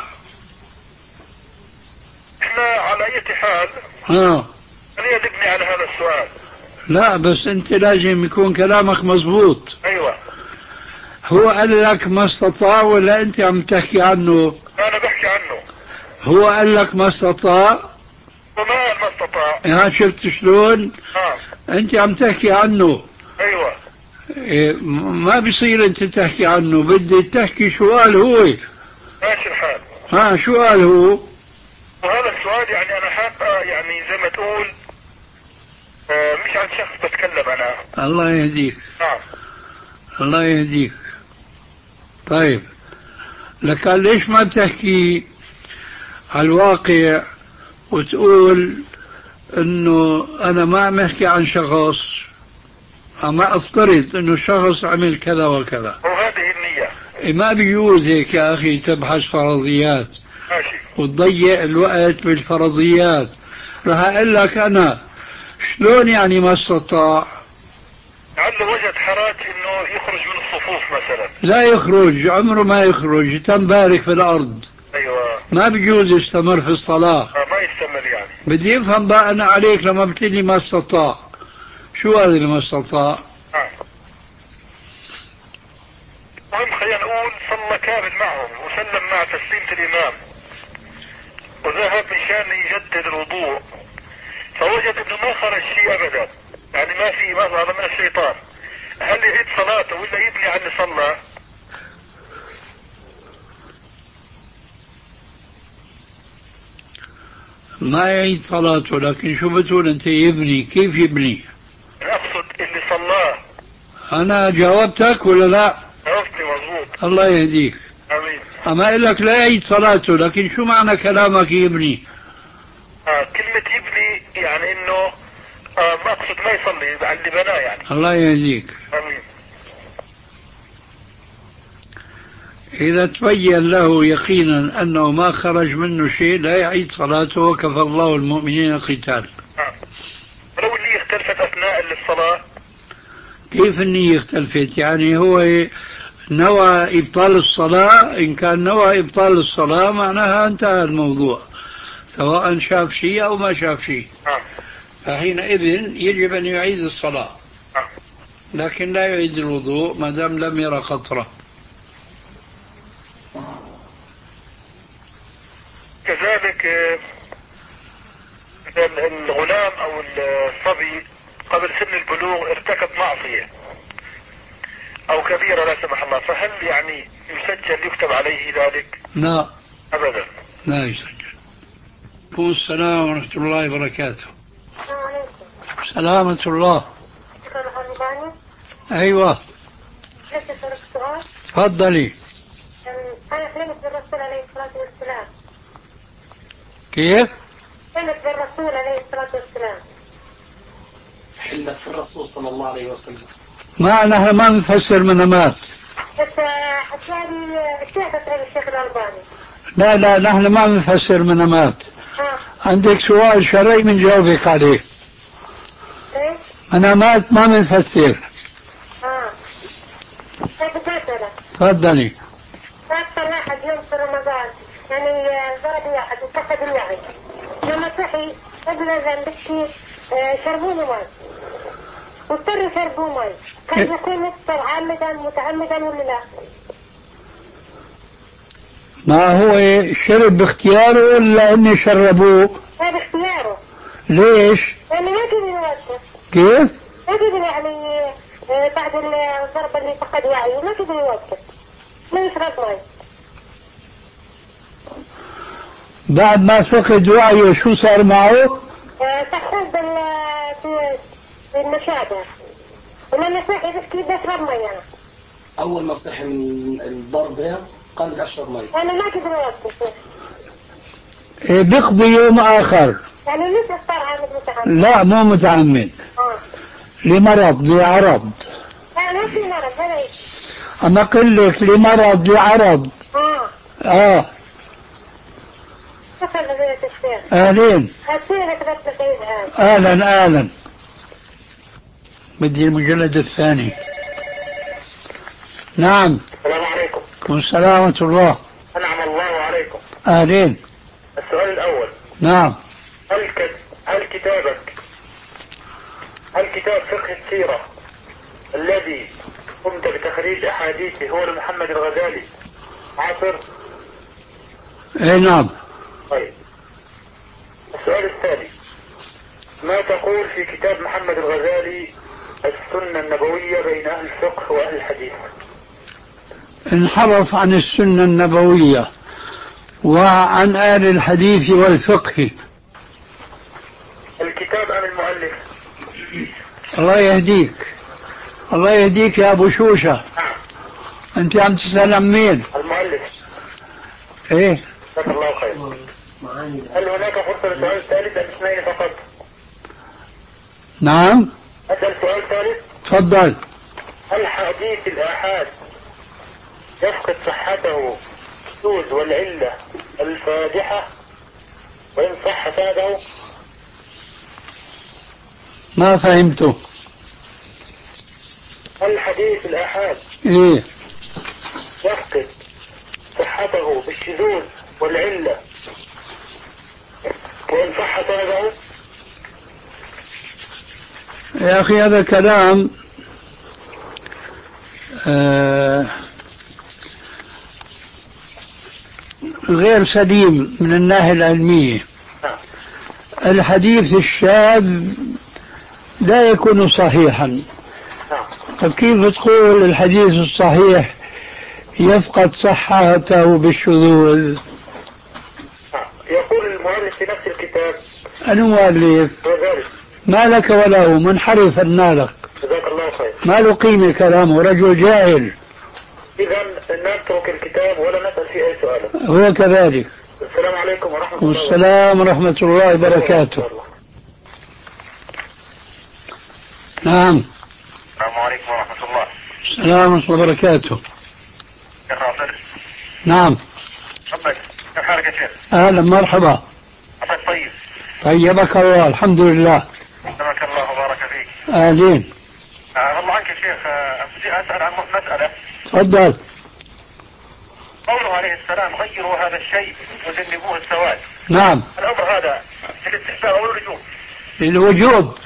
احنا على اي حال اه خلينا نبني على هذا السؤال. لا بس انت لازم يكون كلامك مزبوط. ايوه. هو قال لك ما استطاع ولا انت عم تحكي عنه؟ انا بحكي عنه. هو قال لك ما استطاع وما قال ما استطاع. يا شفت شلون؟ اه انت عم تحكي عنه. ايوه. إيه ما بيصير انت تحكي عنه، بدي تحكي شو قال هو. ماشي الحال. ها شو قال هو؟ وهذا السؤال يعني انا حاب يعني زي ما تقول آه مش عن شخص بتكلم انا. الله يهديك. نعم. الله يهديك. طيب لك ليش ما بتحكي على الواقع وتقول انه انا ما عم احكي عن شخص، عم افترض انه شخص عمل كذا وكذا. وهذه النية. إيه ما بيجوز هيك يا اخي تبحث فرضيات. ماشي. وتضيع الوقت بالفرضيات. رح اقول لك انا شلون يعني ما استطاع؟ لعله وجد حراج انه يخرج من الصفوف مثلا. لا يخرج، عمره ما يخرج، تنبارك في الارض. ايوه. ما بيجوز يستمر في الصلاة. آه ما يستمر يعني. بدي افهم بقى انا عليك لما بتقلي ما استطاع، شو هذا اللي ما استطاع؟ آه. المهم خلينا نقول صلى كامل معهم وسلم مع تسليمة الامام وذهب مشان يجدد الوضوء، فوجد انه ما خرج شيء ابدا، يعني ما في مظهر من الشيطان. هل يعيد صلاته ولا يبني على اللي صلى؟ ما يعيد صلاته، لكن شو بتقول انت يبني؟ كيف يبني؟ اقصد اللي صلاه. انا جاوبتك ولا لا؟ جاوبتني مضبوط. الله يهديك. امين. اما اقول لك لا يعيد صلاته، لكن شو معنى كلامك يبني؟ آه كلمة يبني يعني انه آه ما اقصد ما يصلي على اللي بناه يعني. الله يهديك. امين. إذا تبين له يقينا أنه ما خرج منه شيء لا يعيد صلاته، وكفى الله المؤمنين القتال. آه. لو النية اختلفت أثناء الصلاة؟ كيف النية اختلفت؟ يعني هو نوى إبطال الصلاة، إن كان نوى إبطال الصلاة معناها انتهى الموضوع، سواء شاف شيء أو ما شاف شيء. آه. فحينئذ يجب أن يعيد الصلاة، آه. لكن لا يعيد الوضوء ما دام لم يرى قطرة. كذلك الغلام او الصبي قبل سن البلوغ ارتكب معصية او كبيرة لا سمح الله، فهل يعني يسجل يكتب عليه ذلك؟ لا ابدا. لا يسجل. عليكم السلام ورحمة الله وبركاته. سلامة الله. ايوه تفضلي. أنا حلمت بالرسول عليه الصلاة والسلام. كيف؟ حلمت بالرسول عليه الصلاة والسلام. حلمت بالرسول صلى الله عليه وسلم. ما نحن ما نفسر منامات. بس حكاني الشيخ الشيخ الألباني. لا لا نحن ما نفسر منامات. ها. عندك سؤال شرعي بنجاوبك عليه. ايه؟ منامات ما بنفسر. اه. طيب بسألك. تفضلي. أكثر واحد يوم في رمضان يعني ضرب واحد وفقد الوعي، لما صحي قبل أذان بكي شربوا له ماء واضطروا يشربوا ماء، كان يكون يفطر عامدا متعمدا ولا لا؟ ما هو شرب باختياره ولا اني شربوه؟ لا باختياره. ليش؟ يعني ما قدر يوقف. كيف؟ ما قدر يعني بعد الضربة اللي فقد وعيه ما قدر يوقف، ما يشرب ماء. بعد ما فقد وعيه شو صار معه؟ تحتاج بالمشابه، ولما صحي بس بدي اشرب مي. انا اول ما صحي من الضرب ده قال بدي اشرب مي. انا ما كنت بوقف. إيه بيقضي يوم آخر. يعني ليش افطر عامل متعمد؟ لا مو متعمد. اه لمرض لعرض. لا ما في مرض ولا شيء. أنا أقول لك لمرض لعرض. اه آه شكرا لك الشيخ. أهلين. أسيرك بس بخير. أهلا أهلا. بدي المجلد الثاني. نعم. السلام عليكم. والسلام ورحمة الله. أنعم الله عليكم. أهلين. السؤال الأول. نعم. هل كت... هل كتابك هل كتاب فقه السيرة الذي قمت بتخريج أحاديثه هو لمحمد الغزالي عاصر؟ إيه نعم. طيب. السؤال الثاني، ما تقول في كتاب محمد الغزالي السنة النبوية بين أهل الفقه وأهل الحديث؟ انحرف عن السنة النبوية وعن أهل الحديث والفقه. الكتاب أم المؤلف؟ الله يهديك. الله يهديك يا أبو شوشة. نعم. أنت عم تسأل عن مين؟ المؤلف. إيه؟ جزاك الله خير. هل هناك فرصة لسؤال ثالث أم اثنين فقط؟ نعم. أسأل سؤال ثالث؟ تفضل. هل حديث الآحاد يفقد صحته الشذوذ والعلة الفادحة وإن صح سنده؟ ما فهمته. هل حديث الآحاد إيه؟ يفقد صحته بالشذوذ والعلة وإن صح سنده؟ يا أخي هذا كلام آه غير سليم من الناحية العلمية. الحديث الشاذ لا يكون صحيحا. فكيف تقول الحديث الصحيح يفقد صحته بالشذوذ؟ يقول المؤلف في نفس الكتاب. المؤلف ما لك وله منحرف النالق. جزاك الله خير. ما له قيمة كلامه، رجل جاهل. إذا نترك الكتاب ولا نسأل فيه أي سؤال. هو كذلك. السلام عليكم ورحمة الله. والسلام ورحمة الله وبركاته. نعم. السلام عليكم ورحمة الله. السلام ورحمة الله وبركاته. شيخ ناصر. نعم. تفضل. كيف حالك يا شيخ؟ أهلا مرحبا. عساك طيب. طيبك الله الحمد لله. سلمك الله وبارك فيك. أهلين. آه والله عنك يا شيخ، بدي أسأل عن مسألة. تفضل. قوله عليه السلام غيروا هذا الشيء وجنبوه السواد. نعم. الأمر هذا للاستحباب أو الوجوب؟ للوجوب.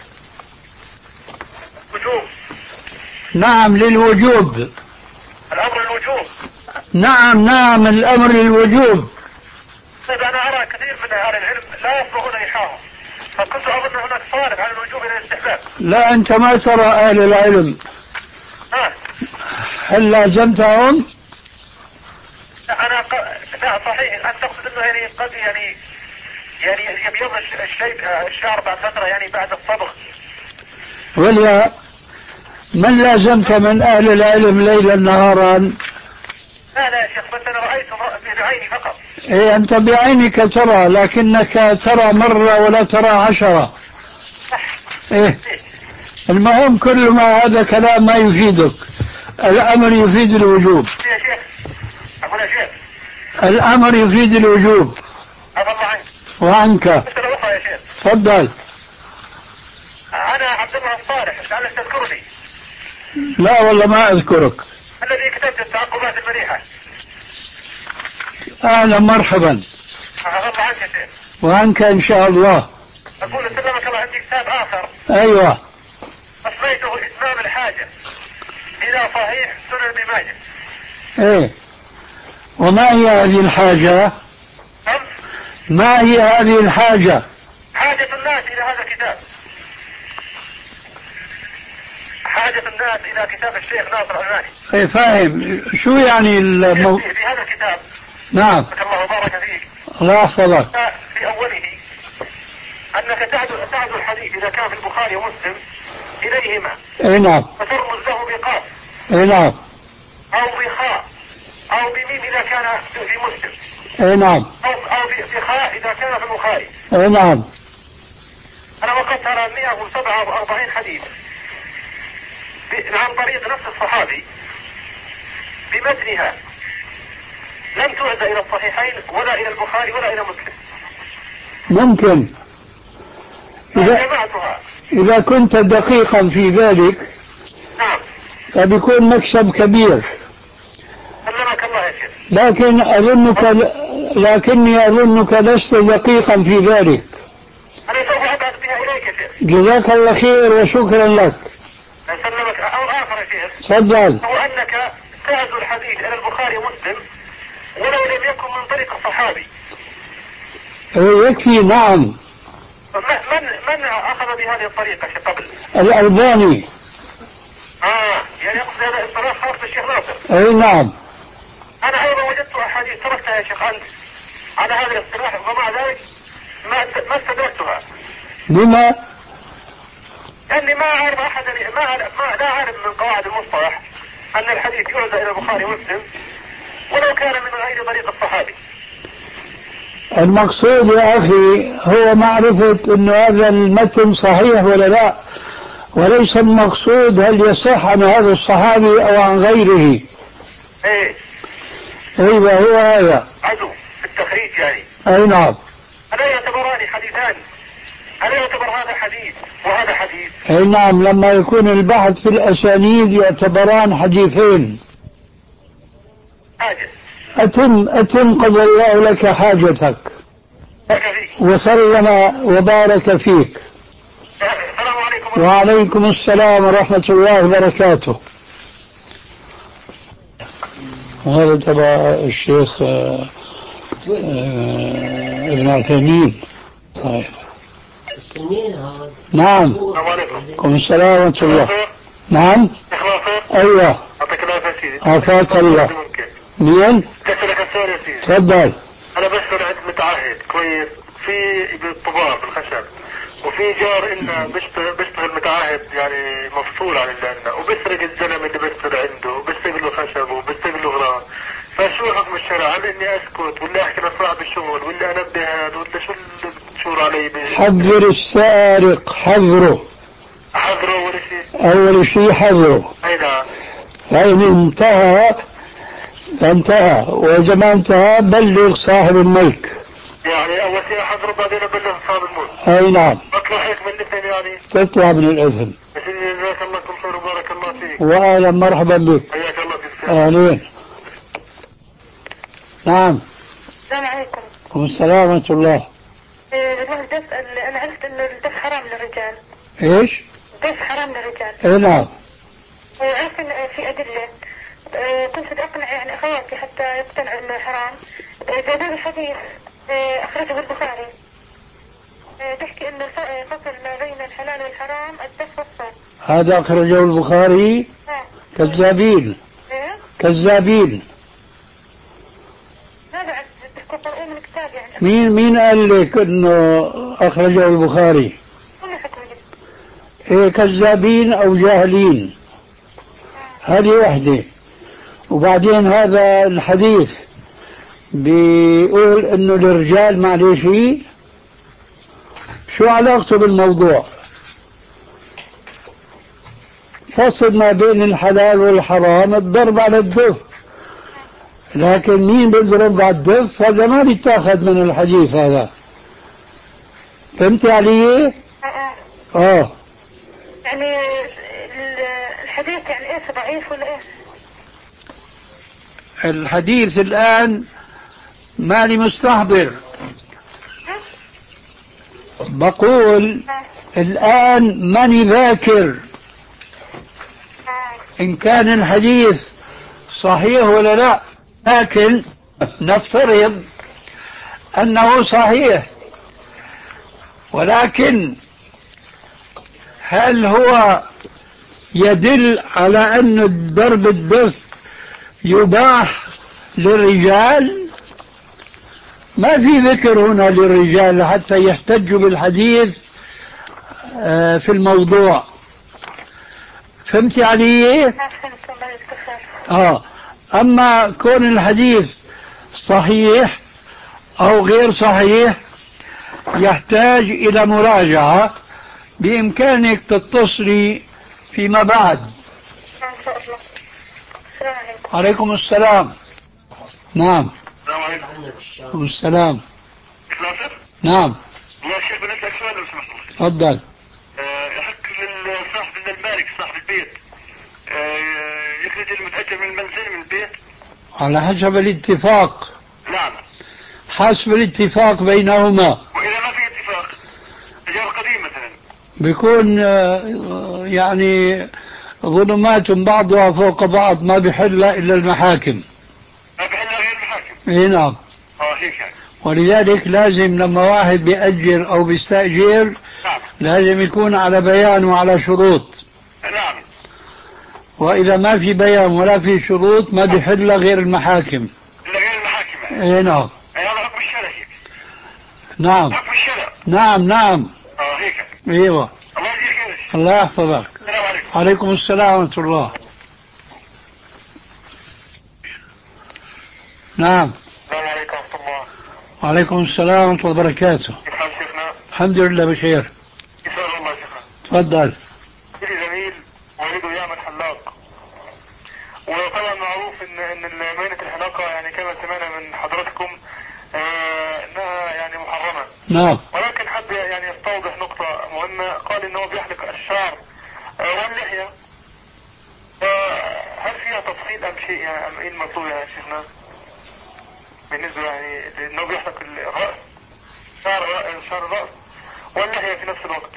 وجوب. نعم للوجوب. الأمر الوجوب. نعم نعم الأمر للوجوب. طيب أنا أرى كثير من أهل العلم لا يفرغون إيحاءهم، فكنت أظن هناك صارف على الوجوب إلى الاستحباب. لا أنت ما ترى أهل العلم. ها. هل لازمتهم؟ لا أنا ق... لا صحيح أن تقصد أنه يعني قد يعني يعني يبيض الشيء الشعر بعد فترة يعني بعد الصبغ. ولا من لازمت من أهل العلم ليلا نهارا؟ لا لا يا شيخ، بس أنا رأيته بعيني فقط. إيه أنت بعينك ترى، لكنك ترى مرة ولا ترى عشرة. إيه المهم كل ما هذا كلام ما يفيدك. الأمر يفيد الوجوب. يا شيخ أقول يا شيخ الأمر يفيد الوجوب. أفضل عنك. وعنك. مسألة أخرى يا شيخ. تفضل. أنا عبد الله الصالح، لعلك تذكرني. لا والله ما أذكرك. الذي كتبت التعقبات المريحة. أهلا مرحبا. أفضل عنك يا شيخ. وعنك إن شاء الله. أقول سلمك الله عندي كتاب آخر. أيوة. أسميته إتمام الحاجة إلى صحيح سنن ابن ماجه. إيه وما هي هذه الحاجة؟ نعم. ما هي هذه الحاجة؟ حاجة الناس إلى هذا الكتاب. حاجة الناس إلى كتاب الشيخ ناصر الألباني. إيه فاهم. شو يعني المو... في هذا الكتاب. نعم. الله بارك فيك. الله يحفظك. في أوله أنك تعد تعد الحديث إذا كان في البخاري ومسلم إليهما. اي نعم. فترمز له بقاف. اي نعم. أو بخاء أو بميم إذا كان في مسلم. اي نعم. أو أو بخاء إذا كان في البخاري. اي نعم. أنا وقفت على مئة وسبعة وأربعين حديث عن طريق نفس الصحابي بمتنها، لم تعد إلى الصحيحين ولا إلى البخاري ولا إلى مسلم. ممكن إذا, جمعتها. إذا كنت دقيقا في ذلك. نعم. فبيكون مكسب كبير. سلمك الله يا شيخ. لكن أظنك لكني أظنك لست دقيقا في ذلك. أنا سوف أبعث بها إليك يا شيخ. جزاك الله خير وشكرا لك. سلمك. أو آخر يا شيخ. تفضل. هو أنك تعزو الحديث إلى البخاري ومسلم ولو لم يكن من طريق الصحابي. يكفي. نعم. من من أخذ بهذه الطريقة قبل؟ الألباني. آه يعني يقصد هذا اصطلاح خاص بالشيخ ناصر. أي نعم. أنا أيضا وجدت أحاديث تركتها يا شيخ أنت على هذا الاصطلاح ومع ذلك ما ما استدركتها. لما؟ لأني ما أعرف أحدا ما ما لا أعرف من قواعد المصطلح أن الحديث يعزى إلى البخاري ومسلم ولو كان من غير طريق الصحابي. المقصود يا أخي هو معرفة أن هذا المتن صحيح ولا لا، وليس المقصود هل يصح عن هذا الصحابي أو عن غيره. ايه ايوه هو هذا عدو في التخريج يعني. اي نعم. ألا يعتبران حديثان؟ ألا يعتبر هذا حديث وهذا حديث؟ اي نعم. لما يكون البحث في الأسانيد يعتبران حديثين. حاجة. أتم أتم قضى الله لك حاجتك وسلم وبارك فيك. السلام عليكم. وعليكم السلام ورحمة الله وبركاته. وهذا تبع الشيخ آه آه ابن عثيمين. صحيح. نعم. السلام عليكم. السلام ورحمة الله. نعم. ايوه. أعطيك الله سيدي. عافاك الله. مين؟ كسرك السؤال يا سيدي. تفضل. أنا بشتغل عند متعهد كويس في بالطباع بالخشب، وفي جار إنه بيشتغل بيشتغل متعهد يعني مفصول عن اللي عندنا، وبسرق الزلمة اللي بيشتغل عنده وبيستقل له خشب وبيستقل له غراض. فشو حكم الشرع؟ هل إني أسكت ولا أحكي لصاحب الشغل ولا أنبه هذا ولا شو اللي بتشور علي؟ حذر السارق. حذره. حذره أول شيء. أول شيء حذره. أي نعم. فإن انتهى فانتهى، وإذا ما انتهى بلغ صاحب الملك. يعني أول شيء حذره بعدين أبلغ صاحب الملك. أي نعم. أطلع هيك من الاثنين يعني. تطلع من الإثم. جزاك الله كل خير وبارك الله فيك. وأهلا مرحبا بك. حياك الله فيك. أهلين. نعم. السلام عليكم. والسلام ورحمة الله. الواحد أسأل، أنا عرفت إنه الدف حرام للرجال. إيش؟ الدف حرام للرجال. إيه نعم. وعرفت إن في أدلة. كنت بدي أقنع يعني أخواتي حتى يقتنعوا إنه حرام. جابوا الحديث أخرجه البخاري. تحكي إنه فصل ما بين الحلال والحرام الدف والصوت. هذا أخرجه البخاري. آه. كذابين. إيه؟ كذابين. هذا تقرؤون من كتاب يعني. مين مين قال لك إنه أخرجه البخاري؟ كل حكم. إيه كذابين أو جاهلين. هذه وحدة. وبعدين هذا الحديث بيقول إنه الرجال معلش شو علاقته بالموضوع؟ فصل ما بين الحلال والحرام الضرب على الدف، لكن مين بيضرب على الدف هذا ما بيتاخذ من الحديث هذا. فهمت علي؟ اه يعني الحديث يعني ايش ضعيف ولا ايش؟ الحديث الآن مالي مستحضر. بقول الآن ماني ذاكر إن كان الحديث صحيح ولا لا، لكن نفترض أنه صحيح. ولكن هل هو يدل على أن ضرب الدف يباح للرجال؟ ما في ذكر هنا للرجال حتى يحتجوا بالحديث في الموضوع. فهمتي علي؟ اه اما كون الحديث صحيح او غير صحيح يحتاج الى مراجعة، بامكانك تتصلي فيما بعد. عليكم السلام. نعم. السلام عليكم. عليكم السلام. ناصر؟ نعم. يا شيخ بدي اسالك سؤال لو سمحت. تفضل. يحق للصاحب المالك صاحب البيت يخرج المتأجر من المنزل من البيت؟ على حسب الاتفاق. نعم. حسب الاتفاق بينهما. وإذا ما في اتفاق إيجار قديم مثلا بيكون يعني ظلمات بعضها فوق بعض، ما بيحل إلا المحاكم. ما بيحل غير المحاكم. اي نعم. اه هيك يعني. ولذلك لازم لما واحد بيأجر أو بيستأجر نعم. لازم يكون على بيان وعلى شروط. نعم. وإذا ما في بيان ولا في شروط ما بيحل غير المحاكم. إلا غير المحاكم. اي نعم. هذا حكم الشرع. نعم. حكم الشرع. نعم نعم. اه هيك. ايوه. الله يجزيك خير. الله يحفظك. السلام عليكم. عليكم السلام ورحمة الله. نعم. السلام عليكم ورحمة الله. وعليكم السلام ورحمة الله وبركاته. كيف حال شيخنا؟ الحمد لله بخير. يسأل الله شيخنا. تفضل. لي زميل والده يعمل حلاق، وطبعا معروف ان ان مهنة الحلاقة يعني كما سمعنا من حضراتكم آه انها يعني محرمة. نعم. ولكن حد يعني يستوضح نقطة مهمة، قال ان هو بيحلق الشعر آه واللحية، هل فيها تفصيل ام شيء يعني ام ايه المطلوب يا شيخنا بالنسبة يعني انه بيحلق الرأس شعر شعر الرأس واللحية في نفس الوقت؟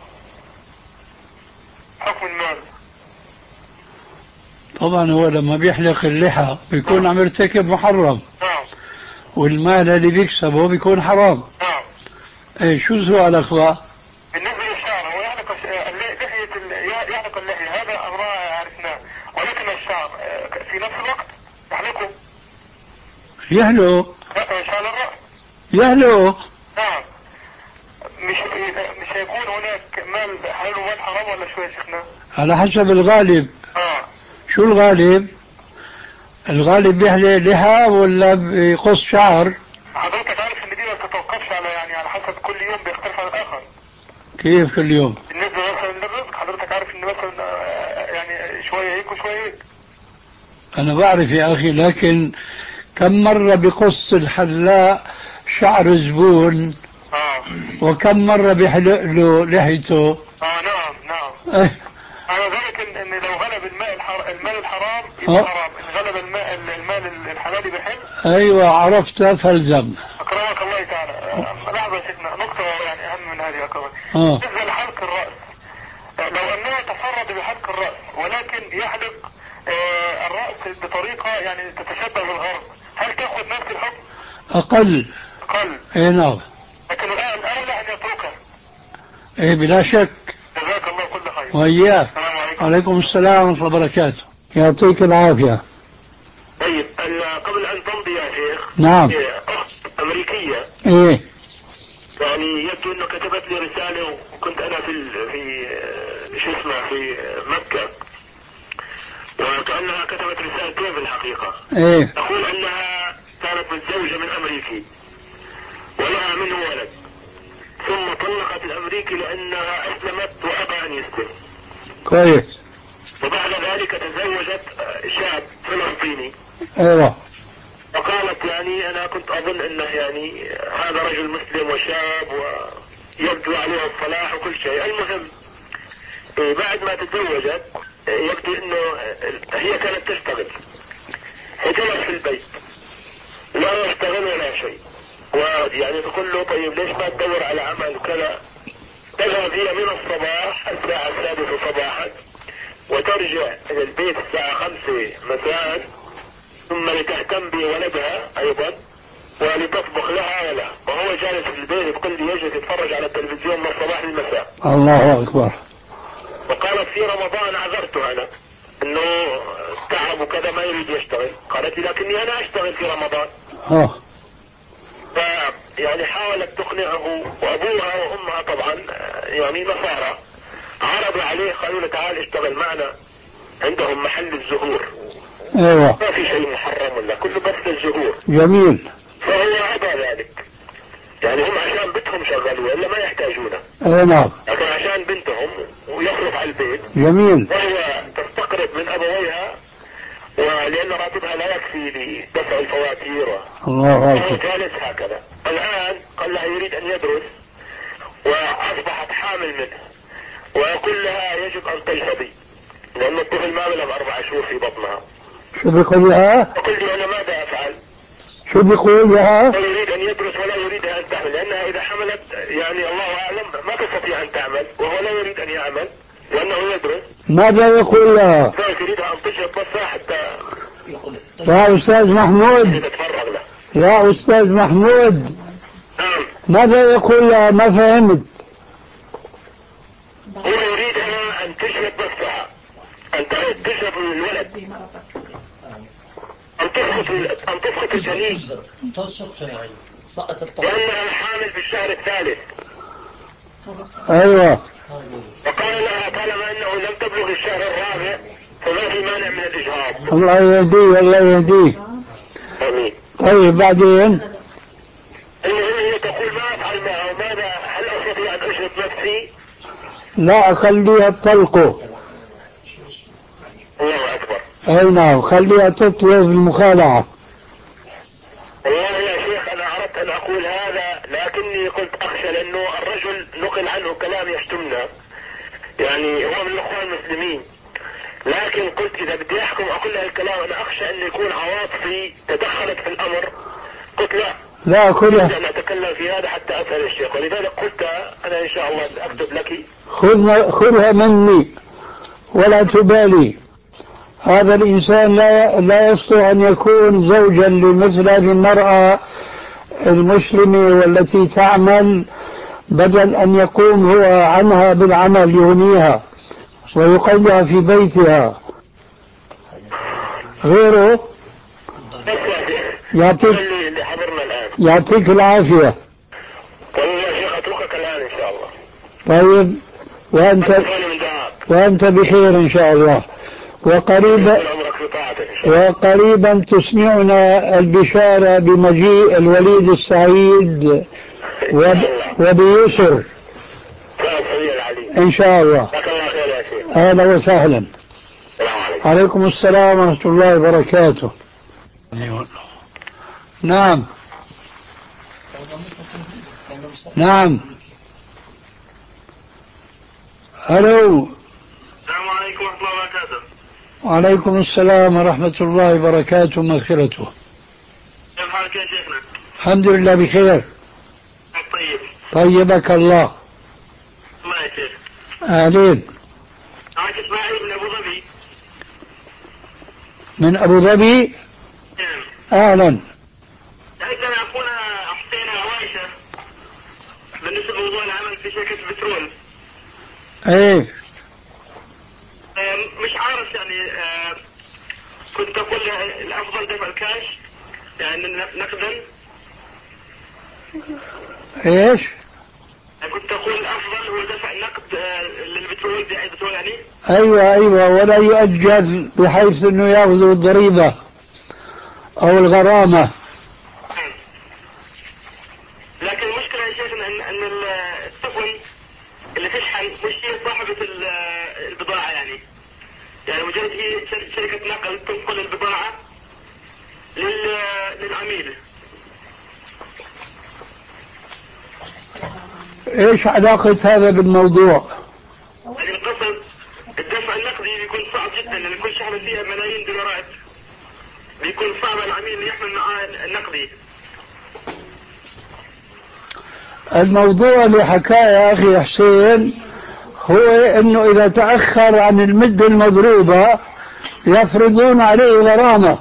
حكم المال. طبعا هو لما بيحلق اللحى بيكون عم يرتكب محرم. نعم. والمال اللي بيكسبه بيكون حرام. نعم. ايه شو سؤالك بقى؟ بالنسبة للشعر هو يحلق لحية يحلق اللحية هذا امرها عرفناه، ولكن الشعر في نفس الوقت يحلقه. يحلق. شعر الرأس. يحلق. نعم. مش مش هيكون هناك مال حلال ومال حرام ولا شو يا شيخنا؟ على حسب الغالب. اه. شو الغالب؟ الغالب بيحلق لحى ولا بيقص شعر؟ حضرتك عارف ان دي ما تتوقفش على يعني على حسب كل يوم بيختلف عن الاخر. كيف كل يوم؟ بالنسبة مثلا للرزق حضرتك عارف ان مثلا يعني شوية هيك وشوية هيك. انا بعرف يا اخي، لكن كم مرة بقص الحلاق شعر زبون؟ اه. وكم مرة بيحلق له لحيته؟ اه نعم نعم. ايه. على ذلك ان, إن لو غلب الماء الحر... المال الحرام يبقى أه. حرام، ان غلب الماء المال الحلال بحل. ايوه عرفت فالزم. اكرمك الله تعالى. لحظة يا شيخنا، نقطة يعني اهم من هذه اكبر. اه. بالنسبة لحلق الرأس، لو انه تفرد بحلق الرأس ولكن يحلق آه الرأس بطريقة يعني تتشبه بالغرب، هل تأخذ نفس الحكم؟ اقل. اقل. اي نعم. لكن الان الاولى ان يتركها. ايه بلا شك. جزاك الله كل خير. وإياك. السلام عليكم. عليكم السلام ورحمة الله وبركاته. يعطيك العافية. طيب قبل ان تمضي يا شيخ. نعم. اخت امريكية. ايه. يعني يبدو انه كتبت لي رسالة وكنت انا في في شو اسمه في مكة، وكأنها كتبت رسالتين في الحقيقة. ايه. تقول انها كانت متزوجة من امريكي ولها منه ولد، ثم طلقت الامريكي لانها اسلمت وابى ان يسلم. كويس. وبعد ذلك تزوجت شاب فلسطيني. ايوه. وقالت يعني انا كنت اظن انه يعني هذا رجل مسلم وشاب ويبدو عليه الصلاح وكل شيء. المهم بعد ما تزوجت يبدو انه هي كانت تشتغل، فجلس في البيت لا يشتغل ولا شيء، ويعني تقول له طيب ليش ما تدور على عمل كذا؟ تذهب هي من الصباح الساعة السادسة صباحا وترجع الى البيت الساعة خمسة مساء، ثم لتهتم بولدها ايضا ولتطبخ لها ولا، وهو جالس في البيت تقول لي يجلس يتفرج على التلفزيون من الصباح للمساء. الله اكبر. وقالت في رمضان عذرته انا انه تعب وكذا ما يريد يشتغل، قالت لي لكني انا اشتغل في رمضان. اه. ف يعني حاولت تقنعه، وابوها وامها طبعا يعني نصارى، عرضوا عليه قالوا له تعال اشتغل معنا عندهم محل الزهور. ايوه. ما في شيء محرم ولا كله بس الزهور. جميل. فهو أبى ذلك، يعني هم عشان بنتهم شغلوا ولا ما يحتاجونه. اي نعم. لكن عشان بنتهم ويصرف على البيت. جميل. وهو تستقرب من أبويها، ولأن راتبها لا يكفي لدفع الفواتير. الله أكبر. أكبر. جالس هكذا. الآن قال لها يريد أن يدرس، وأصبحت حامل منه، ويقول لها يجب أن تلتبي لأن الطفل ما بلغ أربع شهور في بطنها. شو بيقول لها؟ يقول لي أنا ماذا أفعل؟ شو بيقول لها؟ هو يريد أن يدرس ولا يريدها أن تعمل، لأنها إذا حملت يعني الله أعلم ما تستطيع أن تعمل، وهو لا يريد أن يعمل لأنه يدرس. ماذا يقول لها؟ ذلك يريدها أن تشرب بس حتى. يا أستاذ محمود. تتفرغ له. يا أستاذ محمود. نعم. ماذا يقول لها؟ ما فهمت. هو يريدها أن تشرب نفسها، أن تشرب الولد، أن تسقط أن تسقط الجنين، لأنها حامل في الشهر الثالث. أيوة. وقال لها طالما أنه لم تبلغ الشهر الرابع فما في مانع من الإجهاض. الله يهديه الله يهديه. آمين. طيب بعدين. المهم هي تقول ما أفعل معه، ماذا هل أستطيع أن أشرب نفسي؟ لا أخليها تطلقه. الله أكبر. أي نعم خليها تطلب المخالعة. والله يا شيخ أنا أردت أن أقول هذا، لكني قلت أخشى لأنه الرجل نقل عنه كلام يشتمنا، يعني هو من الأخوان المسلمين، لكن قلت إذا بدي أحكم أقول لها الكلام أنا أخشى أن يكون عواطفي تدخلت في الأمر. قلت لا لا خذها. أنا أتكلم في هذا حتى أسأل الشيخ، ولذلك قلت أنا إن شاء الله أكتب لك. خذها خذها مني ولا تبالي. هذا الإنسان لا لا يستطيع أن يكون زوجا لمثل هذه المرأة المسلمة والتي تعمل، بدل أن يقوم هو عنها بالعمل يغنيها ويقيدها في بيتها. غيره يعطيك يعطيك العافية. والله يا شيخ أتركك الآن إن شاء الله. طيب وأنت وأنت بخير إن شاء الله. وقريبا وقريبا تسمعنا البشارة بمجيء الوليد السعيد وب... وبيسر إن شاء الله. أهلا وسهلا. عليكم السلام ورحمة الله وبركاته. نعم نعم. ألو. السلام عليكم ورحمة الله وبركاته. وعليكم السلام ورحمة الله وبركاته ومغفرته. كيف حالك يا شيخنا؟ الحمد لله بخير. طيب. طيبك الله. الله يا شيخ. أهلين. معك إسماعيل من أبو ظبي. من أبو ظبي؟ نعم. أهلا. عندنا أخونا حسين عوايشة بالنسبة لموضوع العمل في شركة بترول. ايه مش عارف يعني آه كنت اقول الافضل دفع الكاش يعني نقدا. ايش؟ كنت اقول الافضل هو دفع النقد آه للبترول بيع البترول يعني. ايوه ايوه ولا يؤجل بحيث انه ياخذوا الضريبة او الغرامة. لكن المشكلة يا شيخ ان ان السفن اللي تشحن مش هي صاحبة البضاعة يعني يعني مجرد هي شركة نقل تنقل البضاعة للعميل. ايش علاقة هذا بالموضوع؟ يعني القصد الدفع النقدي بيكون صعب جدا لان كل شحنة فيها ملايين دولارات بيكون صعب العميل يحمل معاه النقدي. الموضوع اللي حكاه يا أخي حسين هو أنه إذا تأخر عن المدة المضروبة يفرضون عليه غرامة.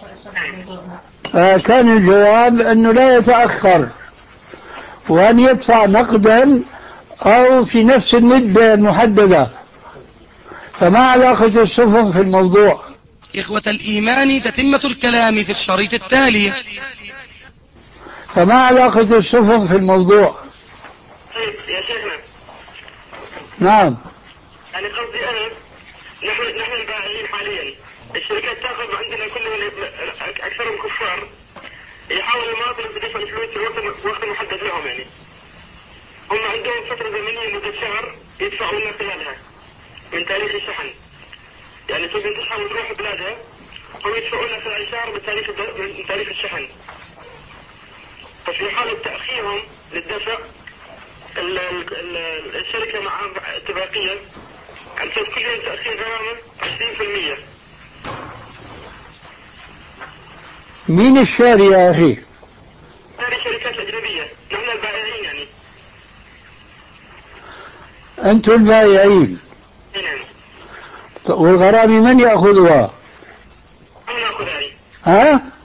كان الجواب أنه لا يتأخر وأن يدفع نقدا أو في نفس المدة المحددة. فما علاقة السفن في الموضوع؟ إخوة الإيمان تتمة الكلام في الشريط التالي. فما علاقة السفن في الموضوع؟ طيب يا شيخنا. نعم. يعني قصدي أنا نحن نحن البائعين حاليا الشركات تاخذ عندنا كلهم اكثرهم كفار، يحاول المواطن بدفع الفلوس في الوقت وقت محدد لهم. يعني هم عندهم فترة زمنية مدة شهر يدفعوا لنا خلالها من تاريخ الشحن. يعني تبي تشحن وتروح بلادها هم يدفعوا لنا خلال شهر من تاريخ من تاريخ الشحن. ففي حالة تأخيرهم للدفع ال ال الشركة مع اتفاقية عن كل يوم تأخير غرامة عشرين بالمئة. مين الشاري يا أخي؟ هذه شركات أجنبية، نحن البائعين يعني. أنتم البائعين. نعم. والغرامة من يأخذها؟ أنا أخذ يعني. ها؟